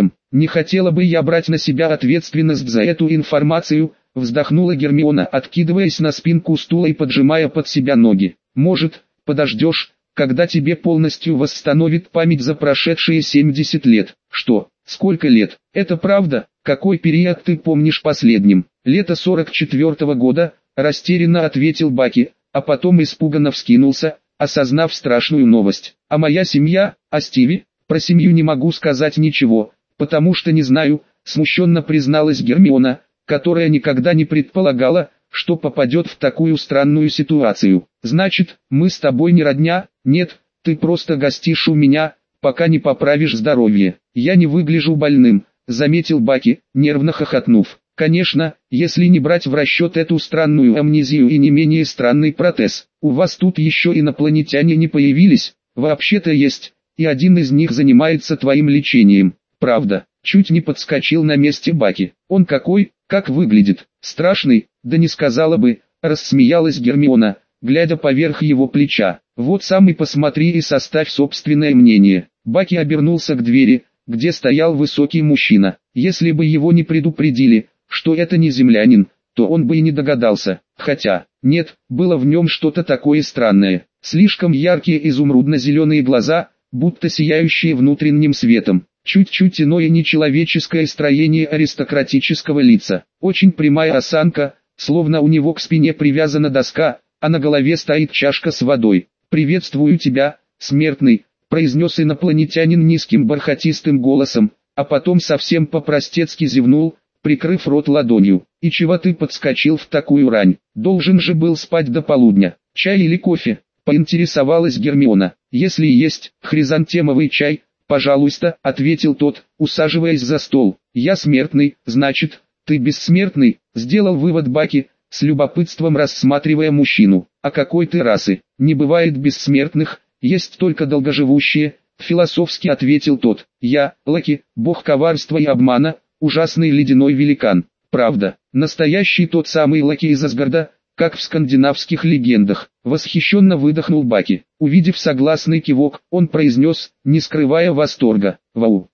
Не хотела бы я брать на себя ответственность за эту информацию», — вздохнула Гермиона, откидываясь на спинку стула и поджимая под себя ноги. «Может, подождешь, когда тебе полностью восстановит память за прошедшие 70 лет?» «Что? Сколько лет? Это правда? Какой период ты помнишь последним?» «Лето 44-го года», — растерянно ответил Баки, а потом испуганно вскинулся, осознав страшную новость. «А моя семья, а Стиви?» «Про семью не могу сказать ничего, потому что не знаю», — смущенно призналась Гермиона, которая никогда не предполагала, что попадет в такую странную ситуацию. «Значит, мы с тобой не родня?» «Нет, ты просто гостишь у меня, пока не поправишь здоровье». «Я не выгляжу больным», — заметил Баки, нервно хохотнув. «Конечно, если не брать в расчет эту странную амнезию и не менее странный протез. У вас тут еще инопланетяне не появились?» «Вообще-то есть, и один из них занимается твоим лечением». «Правда?» — чуть не подскочил на месте Баки. «Он какой? Как выглядит? Страшный?» «Да не сказала бы», — рассмеялась Гермиона, глядя поверх его плеча. «Вот сам и посмотри и составь собственное мнение». Баки обернулся к двери, где стоял высокий мужчина. Если бы его не предупредили, что это не землянин, то он бы и не догадался. Хотя, нет, было в нем что-то такое странное. Слишком яркие изумрудно-зеленые глаза, будто сияющие внутренним светом. Чуть-чуть иное нечеловеческое строение аристократического лица. Очень прямая осанка, словно у него к спине привязана доска, а на голове стоит чашка с водой. «Приветствую тебя, смертный», — произнес инопланетянин низким бархатистым голосом, а потом совсем по-простецки зевнул, прикрыв рот ладонью. «И чего ты подскочил в такую рань? Должен же был спать до полудня. Чай или кофе?» — поинтересовалась Гермиона. «Если есть хризантемовый чай, пожалуйста», — ответил тот, усаживаясь за стол. «Я смертный, значит, ты бессмертный», — сделал вывод Баки, с любопытством рассматривая мужчину. «А какой ты расы? Не бывает бессмертных, есть только долгоживущие», — философски ответил тот. «Я, Локи, бог коварства и обмана, ужасный ледяной великан». «Правда, настоящий тот самый Локи из Асгарда, как в скандинавских легендах», — восхищенно выдохнул Баки. Увидев согласный кивок, он произнес, не скрывая восторга: «Вау,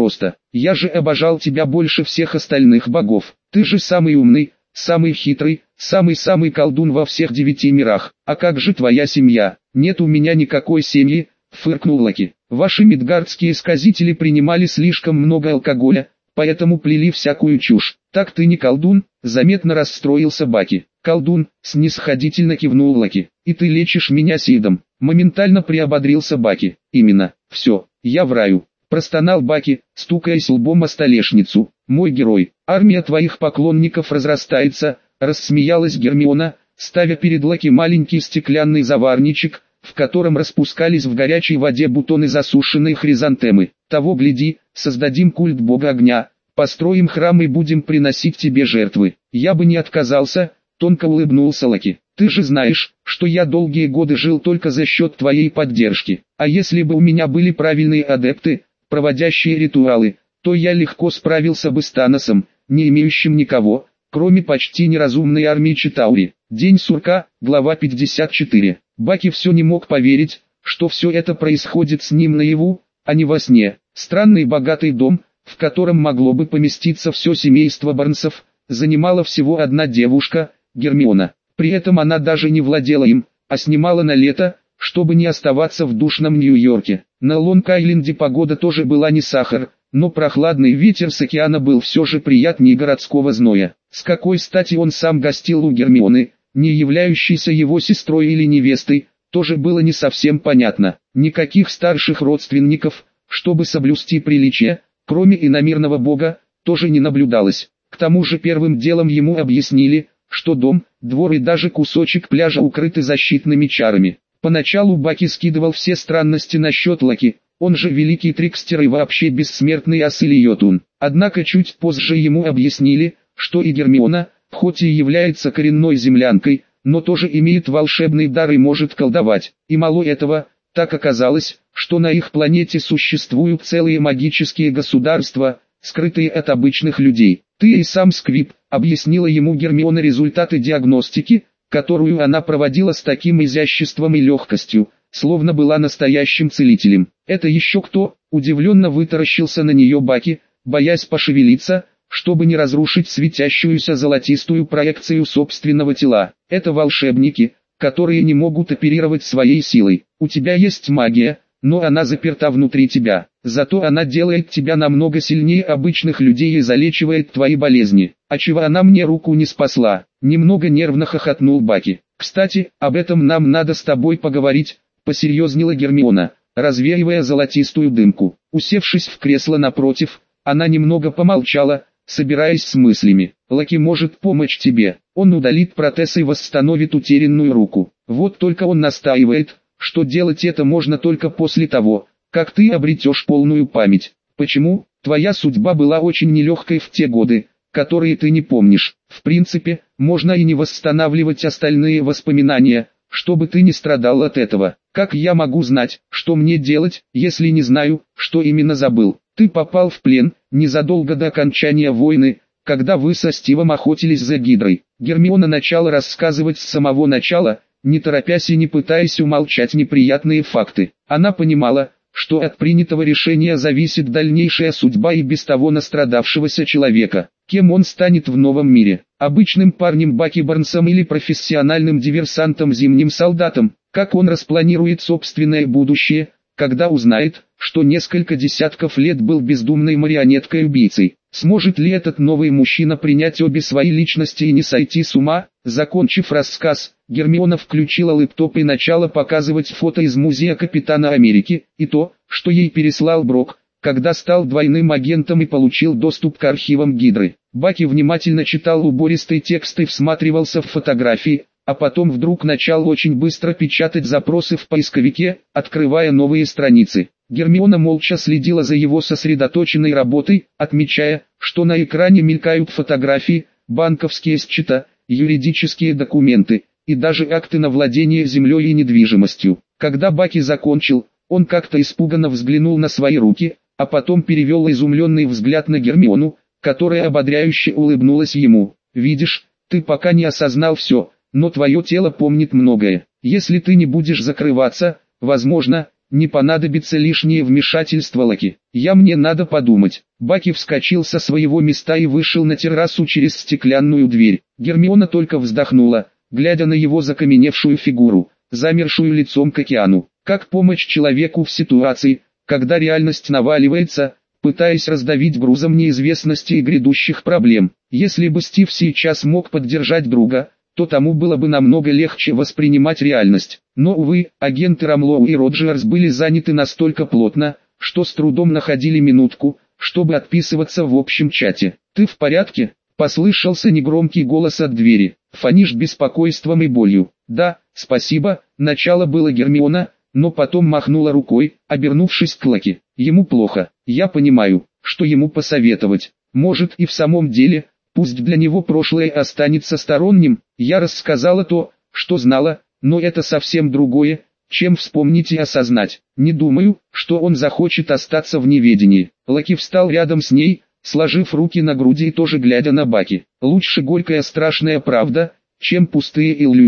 я же обожал тебя больше всех остальных богов. Ты же самый умный, самый хитрый, самый-самый колдун во всех 9 мирах. А как же твоя семья?» «Нет у меня никакой семьи», — фыркнул Локи. «Ваши мидгардские сказители принимали слишком много алкоголя, поэтому плели всякую чушь». «Так ты не колдун?» — заметно расстроился Баки. «Колдун», — снисходительно кивнул Локи. «И ты лечишь меня сидом». Моментально приободрился Баки. «Именно, все, я в раю», — простонал Баки, стукаясь лбом о столешницу. «Мой герой, армия твоих поклонников разрастается», — рассмеялась Гермиона, ставя перед Локи маленький стеклянный заварничек, в котором распускались в горячей воде бутоны засушенной хризантемы. «Того гляди, создадим культ бога огня, построим храм и будем приносить тебе жертвы». «Я бы не отказался», — тонко улыбнулся Локи. «Ты же знаешь, что я долгие годы жил только за счет твоей поддержки. А если бы у меня были правильные адепты, проводящие ритуалы, то я легко справился бы с Таносом, не имеющим никого, кроме почти неразумной армии Читаури». День сурка, глава 54. Баки все не мог поверить, что все это происходит с ним наяву, а не во сне. Странный богатый дом, в котором могло бы поместиться все семейство Барнсов, занимала всего одна девушка, Гермиона. При этом она даже не владела им, а снимала на лето, чтобы не оставаться в душном Нью-Йорке. На Лонг-Айленде погода тоже была не сахар, но прохладный ветер с океана был все же приятнее городского зноя. С какой стати он сам гостил у Гермионы, не являющейся его сестрой или невестой, тоже было не совсем понятно. Никаких старших родственников, чтобы соблюсти приличие, кроме иномирного бога, тоже не наблюдалось. К тому же первым делом ему объяснили, что дом, двор и даже кусочек пляжа укрыты защитными чарами. Поначалу Баки скидывал все странности насчет Локи, он же великий трикстер и вообще бессмертный ас или йотун. Однако чуть позже ему объяснили, что и Гермиона, хоть и является коренной землянкой, но тоже имеет волшебный дар и может колдовать. И мало этого, так оказалось, что на их планете существуют целые магические государства, скрытые от обычных людей. «Ты и сам Сквиб», — объяснила ему Гермиона результаты диагностики, которую она проводила с таким изяществом и легкостью, словно была настоящим целителем. «Это еще кто?» — удивленно вытаращился на нее Баки, боясь пошевелиться, чтобы не разрушить светящуюся золотистую проекцию собственного тела. «Это волшебники, которые не могут оперировать своей силой. У тебя есть магия, но она заперта внутри тебя. Зато она делает тебя намного сильнее обычных людей и залечивает твои болезни. А чего она мне руку не спасла?» Немного нервно хохотнул Баки. «Кстати, об этом нам надо с тобой поговорить», — посерьезнела Гермиона, развеивая золотистую дымку. Усевшись в кресло напротив, она немного помолчала, собираясь с мыслями. «Локи может помочь тебе. Он удалит протез и восстановит утерянную руку. Вот только он настаивает, что делать это можно только после того, как ты обретешь полную память. Почему? Твоя судьба была очень нелегкой в те годы, которые ты не помнишь. В принципе, можно и не восстанавливать остальные воспоминания, чтобы ты не страдал от этого. Как я могу знать, что мне делать, если не знаю, что именно забыл? Ты попал в плен незадолго до окончания войны, когда вы со Стивом охотились за Гидрой». Гермиона начала рассказывать с самого начала, не торопясь и не пытаясь умолчать неприятные факты. Она понимала, что от принятого решения зависит дальнейшая судьба и без того настрадавшегося человека. Кем он станет в новом мире? Обычным парнем Баки Барнсом или профессиональным диверсантом, зимним солдатом? Как он распланирует собственное будущее, когда узнает, что несколько десятков лет был бездумной марионеткой-убийцей? Сможет ли этот новый мужчина принять обе свои личности и не сойти с ума? Закончив рассказ, Гермиона включила лэптоп и начала показывать фото из музея Капитана Америки, и то, что ей переслал Брок, когда стал двойным агентом и получил доступ к архивам Гидры. Баки внимательно читал убористый текст и всматривался в фотографии, а потом вдруг начал очень быстро печатать запросы в поисковике, открывая новые страницы. Гермиона молча следила за его сосредоточенной работой, отмечая, что на экране мелькают фотографии, банковские счета, юридические документы и даже акты на владение землей и недвижимостью. Когда Баки закончил, он как-то испуганно взглянул на свои руки, а потом перевел изумленный взгляд на Гермиону, которая ободряюще улыбнулась ему. «Видишь, ты пока не осознал все, но твое тело помнит многое. Если ты не будешь закрываться, возможно, не понадобится лишнее вмешательство Локи. Мне надо подумать». Баки вскочил со своего места и вышел на террасу через стеклянную дверь. Гермиона только вздохнула, глядя на его закаменевшую фигуру, замершую лицом к океану. Как помочь человеку в ситуации, когда реальность наваливается, пытаясь раздавить грузом неизвестности и грядущих проблем? Если бы Стив сейчас мог поддержать друга, то тому было бы намного легче воспринимать реальность. Но, увы, агенты Рамлоу и Роджерс были заняты настолько плотно, что с трудом находили минутку, чтобы отписываться в общем чате. «Ты в порядке?» — послышался негромкий голос от двери. «Фонишь беспокойством и болью». «Да, спасибо», — начало было Гермиона, но потом махнула рукой, обернувшись к Локи. «Ему плохо. Я понимаю, что ему посоветовать. Может и в самом деле, пусть для него прошлое останется сторонним. Я рассказала то, что знала, но это совсем другое, чем вспомнить и осознать. Не думаю, что он захочет остаться в неведении». Локи встал рядом с ней, сложив руки на груди и тоже глядя на Баки. «Лучше горькая страшная правда, чем пустые иллюзии.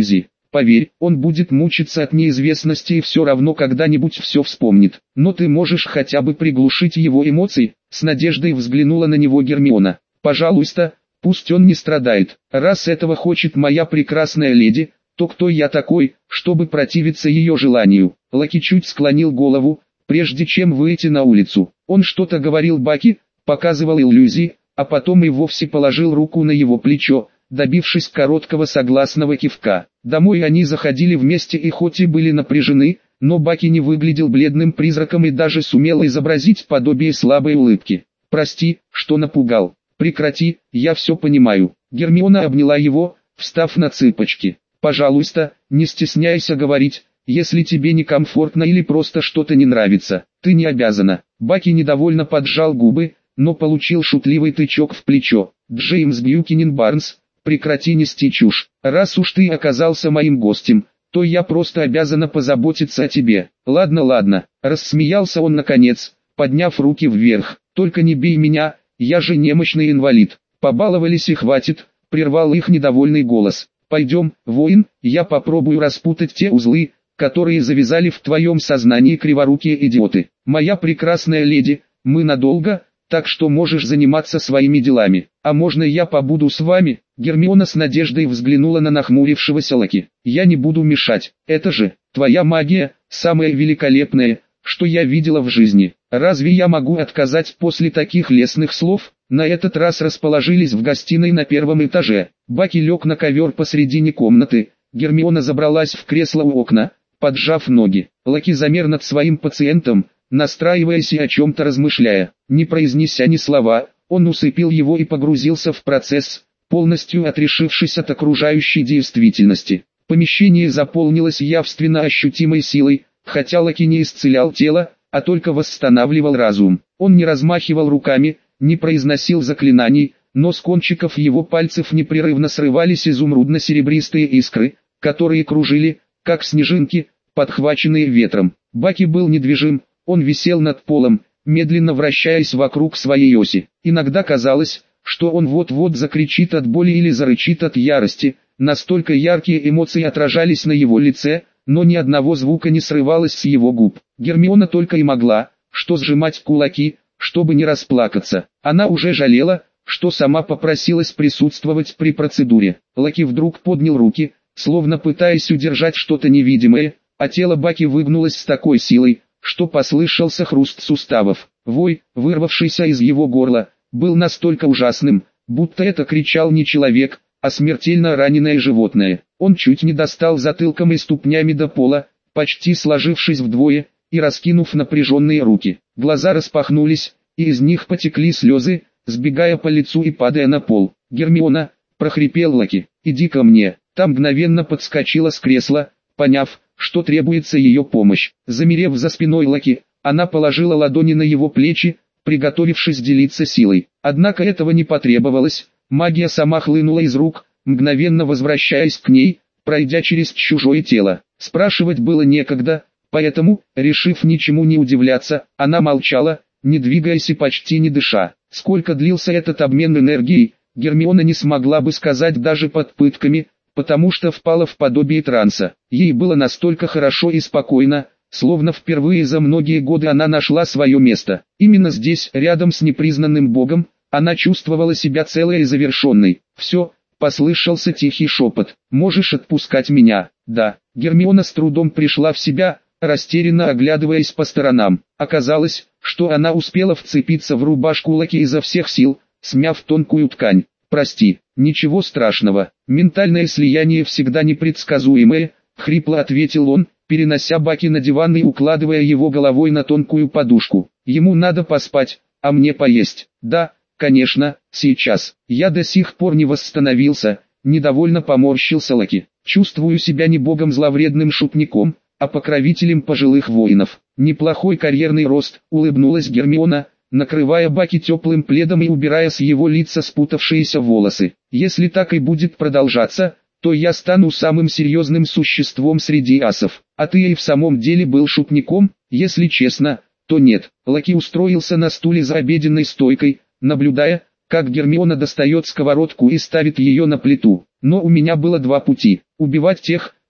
Поверь, он будет мучиться от неизвестности и все равно когда-нибудь все вспомнит. Но ты можешь хотя бы приглушить его эмоции, с надеждой взглянула на него Гермиона. Пожалуйста, пусть он не страдает. Раз этого хочет моя прекрасная леди, то кто я такой, чтобы противиться ее желанию? Лаки чуть склонил голову, прежде чем выйти на улицу. Он что-то говорил Баки, показывал иллюзии, а потом и вовсе положил руку на его плечо, добившись короткого согласного кивка. Домой они заходили вместе и хоть и были напряжены, но Баки не выглядел бледным призраком и даже сумел изобразить подобие слабой улыбки. «Прости, что напугал. Прекрати, я все понимаю». Гермиона обняла его, встав на цыпочки. «Пожалуйста, не стесняйся говорить, если тебе некомфортно или просто что-то не нравится. Ты не обязана». Баки недовольно поджал губы, но получил шутливый тычок в плечо. «Джеймс Бьюкинен Барнс, прекрати нести чушь. Раз уж ты оказался моим гостем, то я просто обязана позаботиться о тебе». «Ладно», рассмеялся он наконец, подняв руки вверх. «Только не бей меня, я же немощный инвалид». «Побаловались и хватит», прервал их недовольный голос. «Пойдем, воин, я попробую распутать те узлы, которые завязали в твоем сознании криворукие идиоты. Моя прекрасная леди, мы надолго, так что можешь заниматься своими делами. А можно я побуду с вами?» Гермиона с надеждой взглянула на нахмурившегося Лаки. «Я не буду мешать. Это же, твоя магия, самая великолепная, что я видела в жизни. Разве я могу отказать после таких лестных слов?» На этот раз расположились в гостиной на первом этаже. Баки лег на ковер посредине комнаты. Гермиона забралась в кресло у окна, поджав ноги. Лаки замер над своим пациентом, настраиваясь и о чем-то размышляя. Не произнеся ни слова, он усыпил его и погрузился в процесс, полностью отрешившись от окружающей действительности. Помещение заполнилось явственно ощутимой силой, хотя Лаки не исцелял тело, а только восстанавливал разум. Он не размахивал руками, не произносил заклинаний, но с кончиков его пальцев непрерывно срывались изумрудно-серебристые искры, которые кружили, как снежинки, подхваченные ветром. Баки был недвижим, он висел над полом, медленно вращаясь вокруг своей оси. Иногда казалось, что он вот-вот закричит от боли или зарычит от ярости, настолько яркие эмоции отражались на его лице, но ни одного звука не срывалось с его губ. Гермиона только и могла, что сжимать кулаки, чтобы не расплакаться. Она уже жалела, что сама попросилась присутствовать при процедуре. Лаки вдруг поднял руки, словно пытаясь удержать что-то невидимое, а тело Баки выгнулось с такой силой, что послышался хруст суставов. Вой, вырвавшийся из его горла, был настолько ужасным, будто это кричал не человек, а смертельно раненое животное. Он чуть не достал затылком и ступнями до пола, почти сложившись вдвое, и раскинув напряженные руки. Глаза распахнулись, и из них потекли слезы, сбегая по лицу и падая на пол. «Гермиона!» – прохрипел Лаки. «Иди ко мне!» Там мгновенно подскочила с кресла, поняв, что требуется ее помощь. Замерев за спиной Лаки, она положила ладони на его плечи, приготовившись делиться силой. Однако этого не потребовалось, магия сама хлынула из рук, мгновенно возвращаясь к ней, пройдя через чужое тело. Спрашивать было некогда, поэтому, решив ничему не удивляться, она молчала, не двигаясь и почти не дыша. Сколько длился этот обмен энергией, Гермиона не смогла бы сказать даже под пытками, потому что впала в подобие транса. Ей было настолько хорошо и спокойно, словно впервые за многие годы она нашла свое место. Именно здесь, рядом с непризнанным богом, она чувствовала себя целой и завершенной. «Все», — послышался тихий шепот, — «можешь отпускать меня?» «Да». Гермиона с трудом пришла в себя, растерянно оглядываясь по сторонам. Оказалось, что она успела вцепиться в рубашку Лаки изо всех сил, смяв тонкую ткань. «Прости, ничего страшного, ментальное слияние всегда непредсказуемое», — хрипло ответил он, перенося Баки на диван и укладывая его головой на тонкую подушку. «Ему надо поспать, а мне поесть». «Да, конечно, сейчас. Я до сих пор не восстановился», — недовольно поморщился Лаки. «Чувствую себя не богом зловредным шутником, а покровителем пожилых воинов». «Неплохой карьерный рост», — улыбнулась Гермиона, накрывая Баки теплым пледом и убирая с его лица спутавшиеся волосы. «Если так и будет продолжаться, то я стану самым серьезным существом среди асов. А ты и в самом деле был шутником? Если честно, то нет». Лаки устроился на стуле за обеденной стойкой, наблюдая, как Гермиона достает сковородку и ставит ее на плиту. «Но у меня было два пути: убивать тех,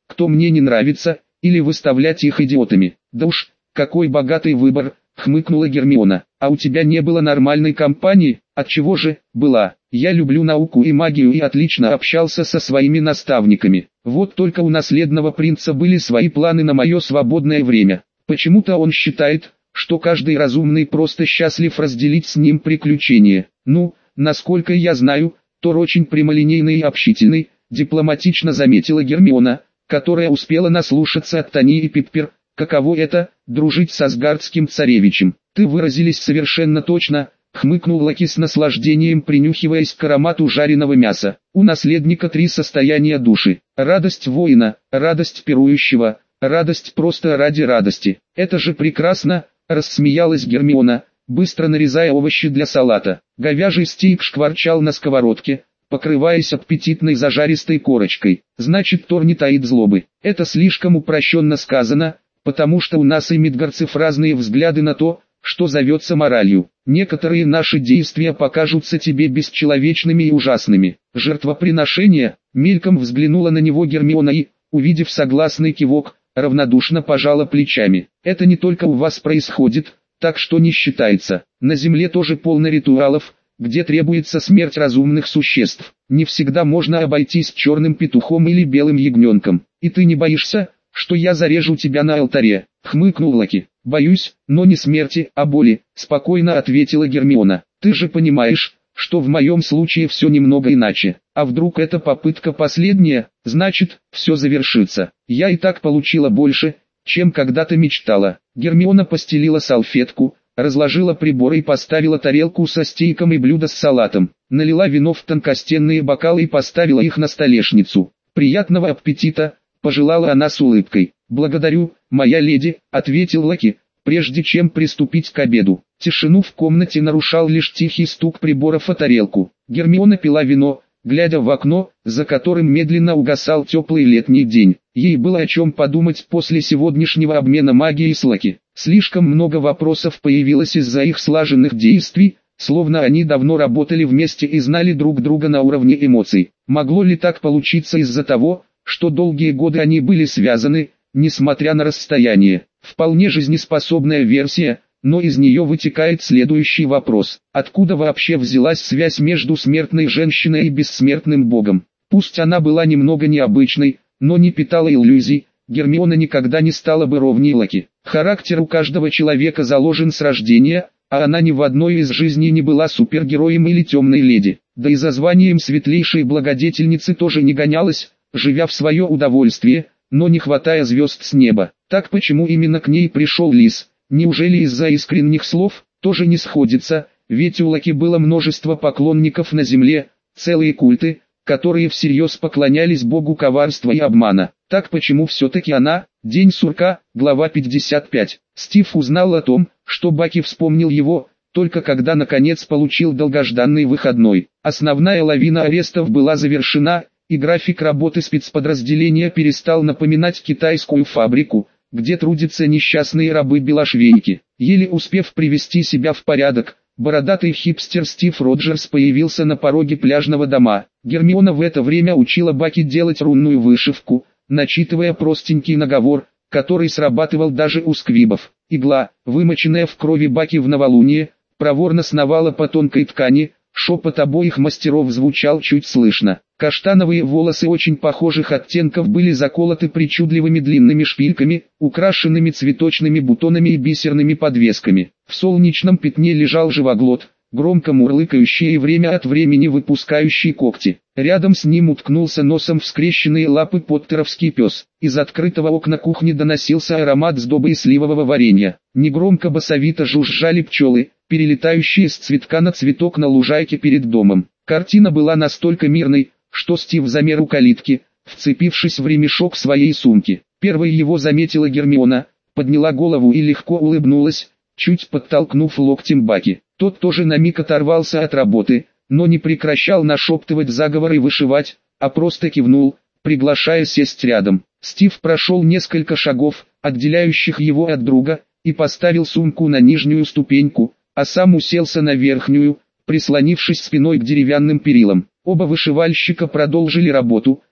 кто мне не нравится, или выставлять их идиотами. Да уж, какой богатый выбор, хмыкнула Гермиона. А у тебя не было нормальной компании? Отчего же? Была. Я люблю науку и магию и отлично общался со своими наставниками. Вот только у наследного принца были свои планы на мое свободное время. Почему-то он считает, что каждый разумный просто счастлив разделить с ним приключения. Ну, насколько я знаю, Тор очень прямолинейный и общительный, дипломатично заметила Гермиона, которая успела наслушаться от Тони и Пиппер, каково это, дружить с асгардским царевичем. Ты выразились совершенно точно, хмыкнул Локи с наслаждением, принюхиваясь к аромату жареного мяса. У наследника 3 состояния души: радость воина, радость пирующего, радость просто ради радости. Это же прекрасно, рассмеялась Гермиона, быстро нарезая овощи для салата. Говяжий стейк шкварчал на сковородке, покрываясь аппетитной зажаристой корочкой. Значит, Тор не таит злобы. Это слишком упрощенно сказано, потому что у нас и мидгарцев разные взгляды на то, что зовется моралью. Некоторые наши действия покажутся тебе бесчеловечными и ужасными. Жертвоприношение, мельком взглянула на него Гермиона и, увидев согласный кивок, равнодушно пожала плечами. Это не только у вас происходит, так что не считается. На земле тоже полно ритуалов, где требуется смерть разумных существ. Не всегда можно обойтись черным петухом или белым ягненком. И ты не боишься, что я зарежу тебя на алтаре? Хмыкнул Локи. Боюсь, но не смерти, а боли, спокойно ответила Гермиона. Ты же понимаешь, что в моем случае все немного иначе. А вдруг эта попытка последняя, значит, все завершится. Я и так получила больше, чем когда-то мечтала. Гермиона постелила салфетку, разложила приборы и поставила тарелку со стейком и блюдо с салатом. Налила вино в тонкостенные бокалы и поставила их на столешницу. «Приятного аппетита!» — пожелала она с улыбкой. «Благодарю, моя леди», — ответил Локи, прежде чем приступить к обеду. Тишину в комнате нарушал лишь тихий стук приборов о тарелку. Гермиона пила вино, глядя в окно, за которым медленно угасал теплый летний день. Ей было о чем подумать после сегодняшнего обмена магией с Локи. Слишком много вопросов появилось из-за их слаженных действий, словно они давно работали вместе и знали друг друга на уровне эмоций. Могло ли так получиться из-за того, что долгие годы они были связаны, несмотря на расстояние? Вполне жизнеспособная версия, но из нее вытекает следующий вопрос. Откуда вообще взялась связь между смертной женщиной и бессмертным богом? Пусть она была немного необычной, но не питала иллюзий, Гермиона никогда не стала бы ровней Локи. Характер у каждого человека заложен с рождения, а она ни в одной из жизней не была супергероем или темной леди. Да и за званием светлейшей благодетельницы тоже не гонялась, живя в свое удовольствие, но не хватая звезд с неба. Так почему именно к ней пришел Лис? Неужели из-за искренних слов? Тоже не сходится, ведь у Локи было множество поклонников на земле, целые культы, которые всерьез поклонялись богу коварства и обмана. Так почему все-таки она? День сурка, глава 55. Стив узнал о том, что Баки вспомнил его, только когда наконец получил долгожданный выходной. Основная лавина арестов была завершена, и график работы спецподразделения перестал напоминать китайскую фабрику, где трудятся несчастные рабы-белошвейки. Еле успев привести себя в порядок, бородатый хипстер Стив Роджерс появился на пороге пляжного дома. Гермиона в это время учила Баки делать рунную вышивку, начитывая простенький наговор, который срабатывал даже у сквибов. Игла, вымоченная в крови Баки в новолуние, проворно сновала по тонкой ткани, шепот обоих мастеров звучал чуть слышно. Каштановые волосы очень похожих оттенков были заколоты причудливыми длинными шпильками, украшенными цветочными бутонами и бисерными подвесками. В солнечном пятне лежал живоглот, громко мурлыкающий и время от времени выпускающий когти. Рядом с ним уткнулся носом в скрещенные лапы поттеровский пес. Из открытого окна кухни доносился аромат сдобы и сливового варенья. Негромко басовито жужжали пчелы, перелетающие с цветка на цветок на лужайке перед домом. Картина была настолько мирной, что Стив замер у калитки, вцепившись в ремешок своей сумки. Первой его заметила Гермиона, подняла голову и легко улыбнулась, чуть подтолкнув локтем Баки. Тот тоже на миг оторвался от работы, но не прекращал нашептывать заговор и вышивать, а просто кивнул, приглашая сесть рядом. Стив прошел несколько шагов, отделяющих его от друга, и поставил сумку на нижнюю ступеньку, а сам уселся на верхнюю, прислонившись спиной к деревянным перилам. Оба вышивальщика продолжили работу,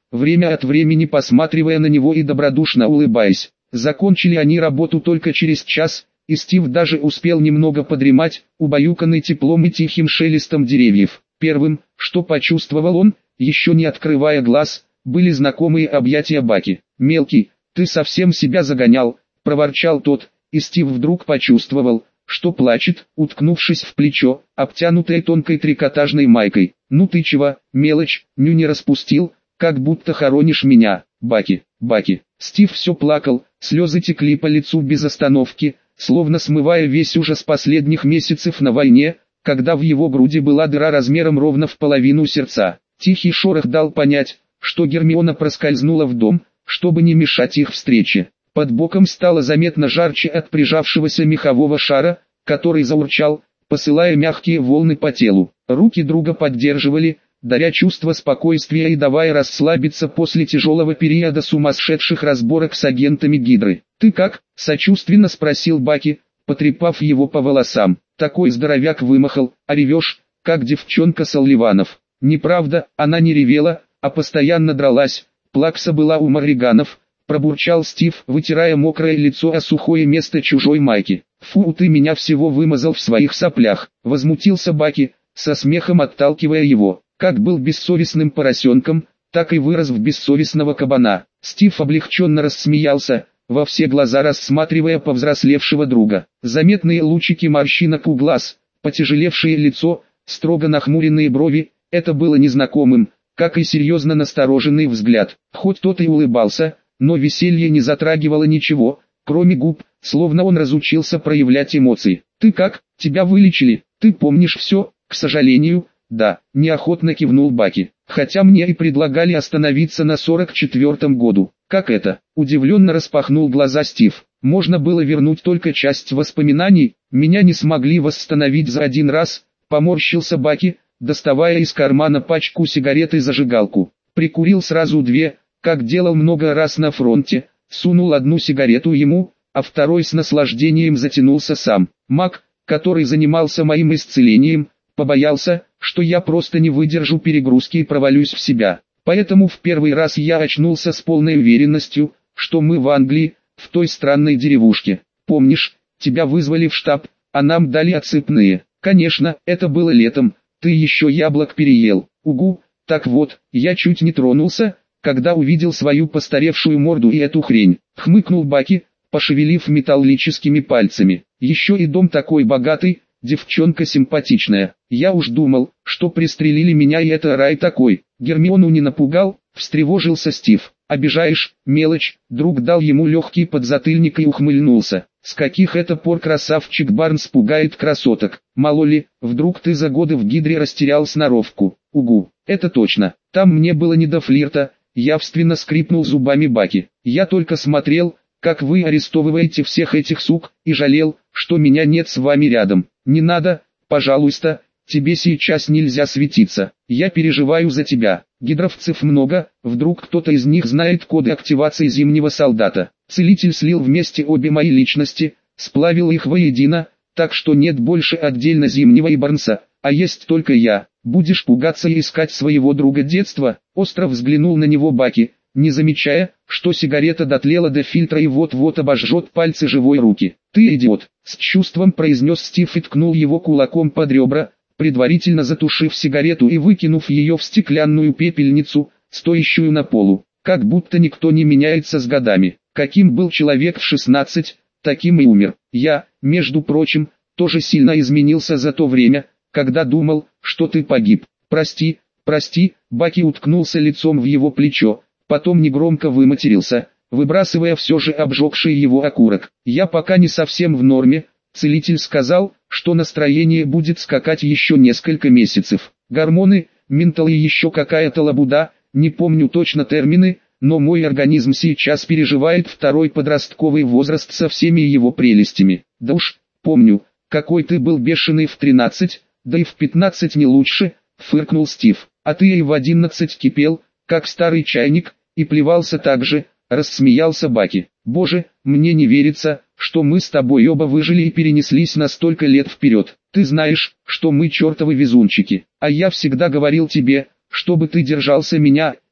время от времени посматривая на него и добродушно улыбаясь. Закончили они работу только через час, и Стив даже успел немного подремать, убаюканный теплом и тихим шелестом деревьев. Первым, что почувствовал он, еще не открывая глаз, были знакомые объятия Баки. «Мелкий, ты совсем себя загонял», — проворчал тот, и Стив вдруг почувствовал, что плачет, уткнувшись в плечо, обтянутое тонкой трикотажной майкой. «Ну ты чего, мелочь, не распустил, как будто хоронишь меня, Баки, Баки». Стив все плакал, слезы текли по лицу без остановки, словно смывая весь ужас последних месяцев на войне, когда в его груди была дыра размером ровно в половину сердца. Тихий шорох дал понять, что Гермиона проскользнула в дом, чтобы не мешать их встрече. Под боком стало заметно жарче от прижавшегося мехового шара, который заурчал, посылая мягкие волны по телу. Руки друга поддерживали, даря чувство спокойствия и давая расслабиться после тяжелого периода сумасшедших разборок с агентами Гидры. «Ты как?» – сочувственно спросил Баки, потрепав его по волосам. «Такой здоровяк вымахал, а ревешь, как девчонка Салливанов». «Неправда, она не ревела, а постоянно дралась, плакса была у Марриганов», – пробурчал Стив, вытирая мокрое лицо о сухое место чужой майки. «Фу, ты меня всего вымазал в своих соплях», – возмутился Баки, со смехом отталкивая его. Как был бессовестным поросенком, так и вырос в бессовестного кабана. Стив облегченно рассмеялся, во все глаза рассматривая повзрослевшего друга. Заметные лучики морщинок у глаз, потяжелевшее лицо, строго нахмуренные брови, это было незнакомым, как и серьезно настороженный взгляд. Хоть тот и улыбался, но веселье не затрагивало ничего, кроме губ, словно он разучился проявлять эмоции. «Ты как? Тебя вылечили? Ты помнишь все?» «К сожалению, да», – неохотно кивнул Баки. «Хотя мне и предлагали остановиться на 44-м году». «Как это?» – удивленно распахнул глаза Стив. «Можно было вернуть только часть воспоминаний, меня не смогли восстановить за один раз», – поморщился Баки, доставая из кармана пачку сигарет и зажигалку. Прикурил сразу две, как делал много раз на фронте, сунул одну сигарету ему, а второй с наслаждением затянулся сам. Маг, который занимался моим исцелением, побоялся, что я просто не выдержу перегрузки и провалюсь в себя. Поэтому в первый раз я очнулся с полной уверенностью, что мы в Англии, в той странной деревушке. Помнишь, тебя вызвали в штаб, а нам дали отсыпные. Конечно, это было летом, ты еще яблок переел. Угу, так вот, я чуть не тронулся, когда увидел свою постаревшую морду и эту хрень. Хмыкнул Баки, пошевелив металлическими пальцами. Еще и дом такой богатый, девчонка симпатичная. Я уж думал, что пристрелили меня и это рай такой. Гермиону не напугал, встревожился Стив. «Обижаешь, мелочь», друг дал ему легкий подзатыльник и ухмыльнулся. «С каких это пор красавчик Барнс пугает красоток? Мало ли, вдруг ты за годы в Гидре растерял сноровку». «Угу, это точно, там мне было не до флирта», явственно скрипнул зубами Баки. «Я только смотрел, как вы арестовываете всех этих сук, и жалел, что меня нет с вами рядом. Не надо, пожалуйста, тебе сейчас нельзя светиться, я переживаю за тебя. Гидровцев много, вдруг кто-то из них знает коды активации зимнего солдата». Целитель слил вместе обе мои личности, сплавил их воедино, так что нет больше отдельно Зимнего и Барнса, а есть только я. Будешь пугаться и искать своего друга детства? Остро взглянул на него Баки, не замечая, что сигарета дотлела до фильтра и вот-вот обожжет пальцы живой руки. «Ты идиот!» — с чувством произнес Стив и ткнул его кулаком под ребра, предварительно затушив сигарету и выкинув ее в стеклянную пепельницу, стоящую на полу. «Как будто никто не меняется с годами. Каким был человек в 16, таким и умер. Я, между прочим, тоже сильно изменился за то время, когда думал, что ты погиб. Прости, прости». Баки уткнулся лицом в его плечо, потом негромко выматерился, выбрасывая все же обжегший его окурок. «Я пока не совсем в норме», целитель сказал, что настроение будет скакать еще несколько месяцев. Гормоны, ментал и еще какая-то лабуда, не помню точно термины, но мой организм сейчас переживает второй подростковый возраст со всеми его прелестями. «Да уж, помню, какой ты был бешеный в 13, да и в 15 не лучше», фыркнул Стив. «А ты и в 11 кипел, как старый чайник, и плевался так же», рассмеялся Баки. «Боже, мне не верится, что мы с тобой оба выжили и перенеслись на столько лет вперед. Ты знаешь, что мы чертовы везунчики. А я всегда говорил тебе, чтобы ты держался меня,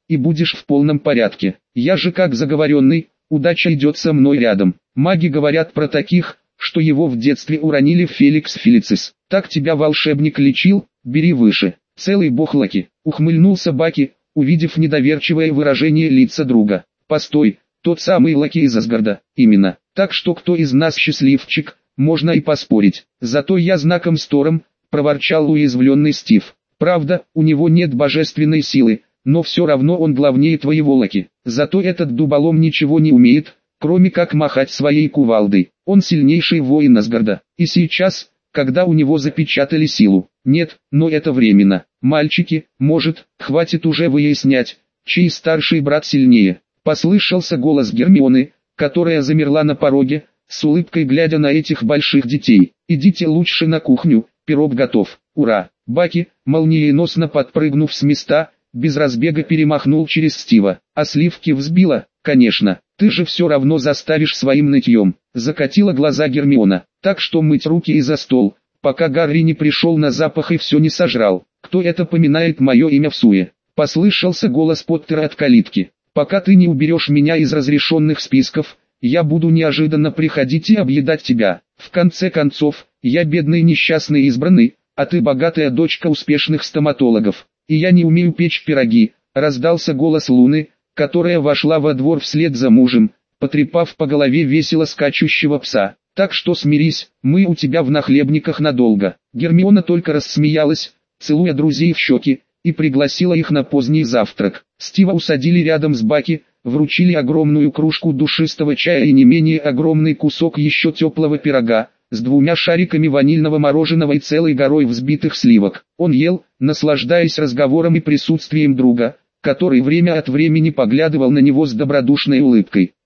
и будешь в полном порядке. Я же как заговоренный, удача идет со мной рядом. Маги говорят про таких, что его в детстве уронили в Феликс Фелицис. Так тебя волшебник лечил, бери выше. Целый бог Лаки, ухмыльнулся Баки, увидев недоверчивое выражение лица друга. Постой, тот самый Лаки из Асгарда, именно. Так что кто из нас счастливчик, можно и поспорить. Зато я знаком с Тором, проворчал уязвленный Стив. Правда, у него нет божественной силы, но все равно он главнее твоего Лаки. Зато этот дуболом ничего не умеет, кроме как махать своей кувалдой. Он сильнейший воин Асгарда. И сейчас, когда у него запечатали силу. Нет, но это временно. Мальчики, может, хватит уже выяснять, чей старший брат сильнее. Послышался голос Гермионы, которая замерла на пороге, с улыбкой глядя на этих больших детей. Идите лучше на кухню, пирог готов. Ура! Баки, молниеносно подпрыгнув с места, без разбега перемахнул через Стива. А сливки взбила, конечно. Ты же все равно заставишь своим нытьем. Закатила глаза Гермиона. Так что мыть руки и за стол, пока Гарри не пришел на запах и все не сожрал. Кто это поминает мое имя в суе? Послышался голос Поттера от калитки. Пока ты не уберешь меня из разрешенных списков, я буду неожиданно приходить и объедать тебя. В конце концов, я бедный несчастный избранный, а ты богатая дочка успешных стоматологов. И я не умею печь пироги. Раздался голос Луны, которая вошла во двор вслед за мужем, потрепав по голове весело скачущего пса. Так что смирись, мы у тебя в нахлебниках надолго. Гермиона только рассмеялась, целуя друзей в щеки, и пригласила их на поздний завтрак. Стива усадили рядом с Баки, вручили огромную кружку душистого чая и не менее огромный кусок еще теплого пирога, с 2 шариками ванильного мороженого и целой горой взбитых сливок. Он ел, наслаждаясь разговором и присутствием друга, который время от времени поглядывал на него с добродушной улыбкой.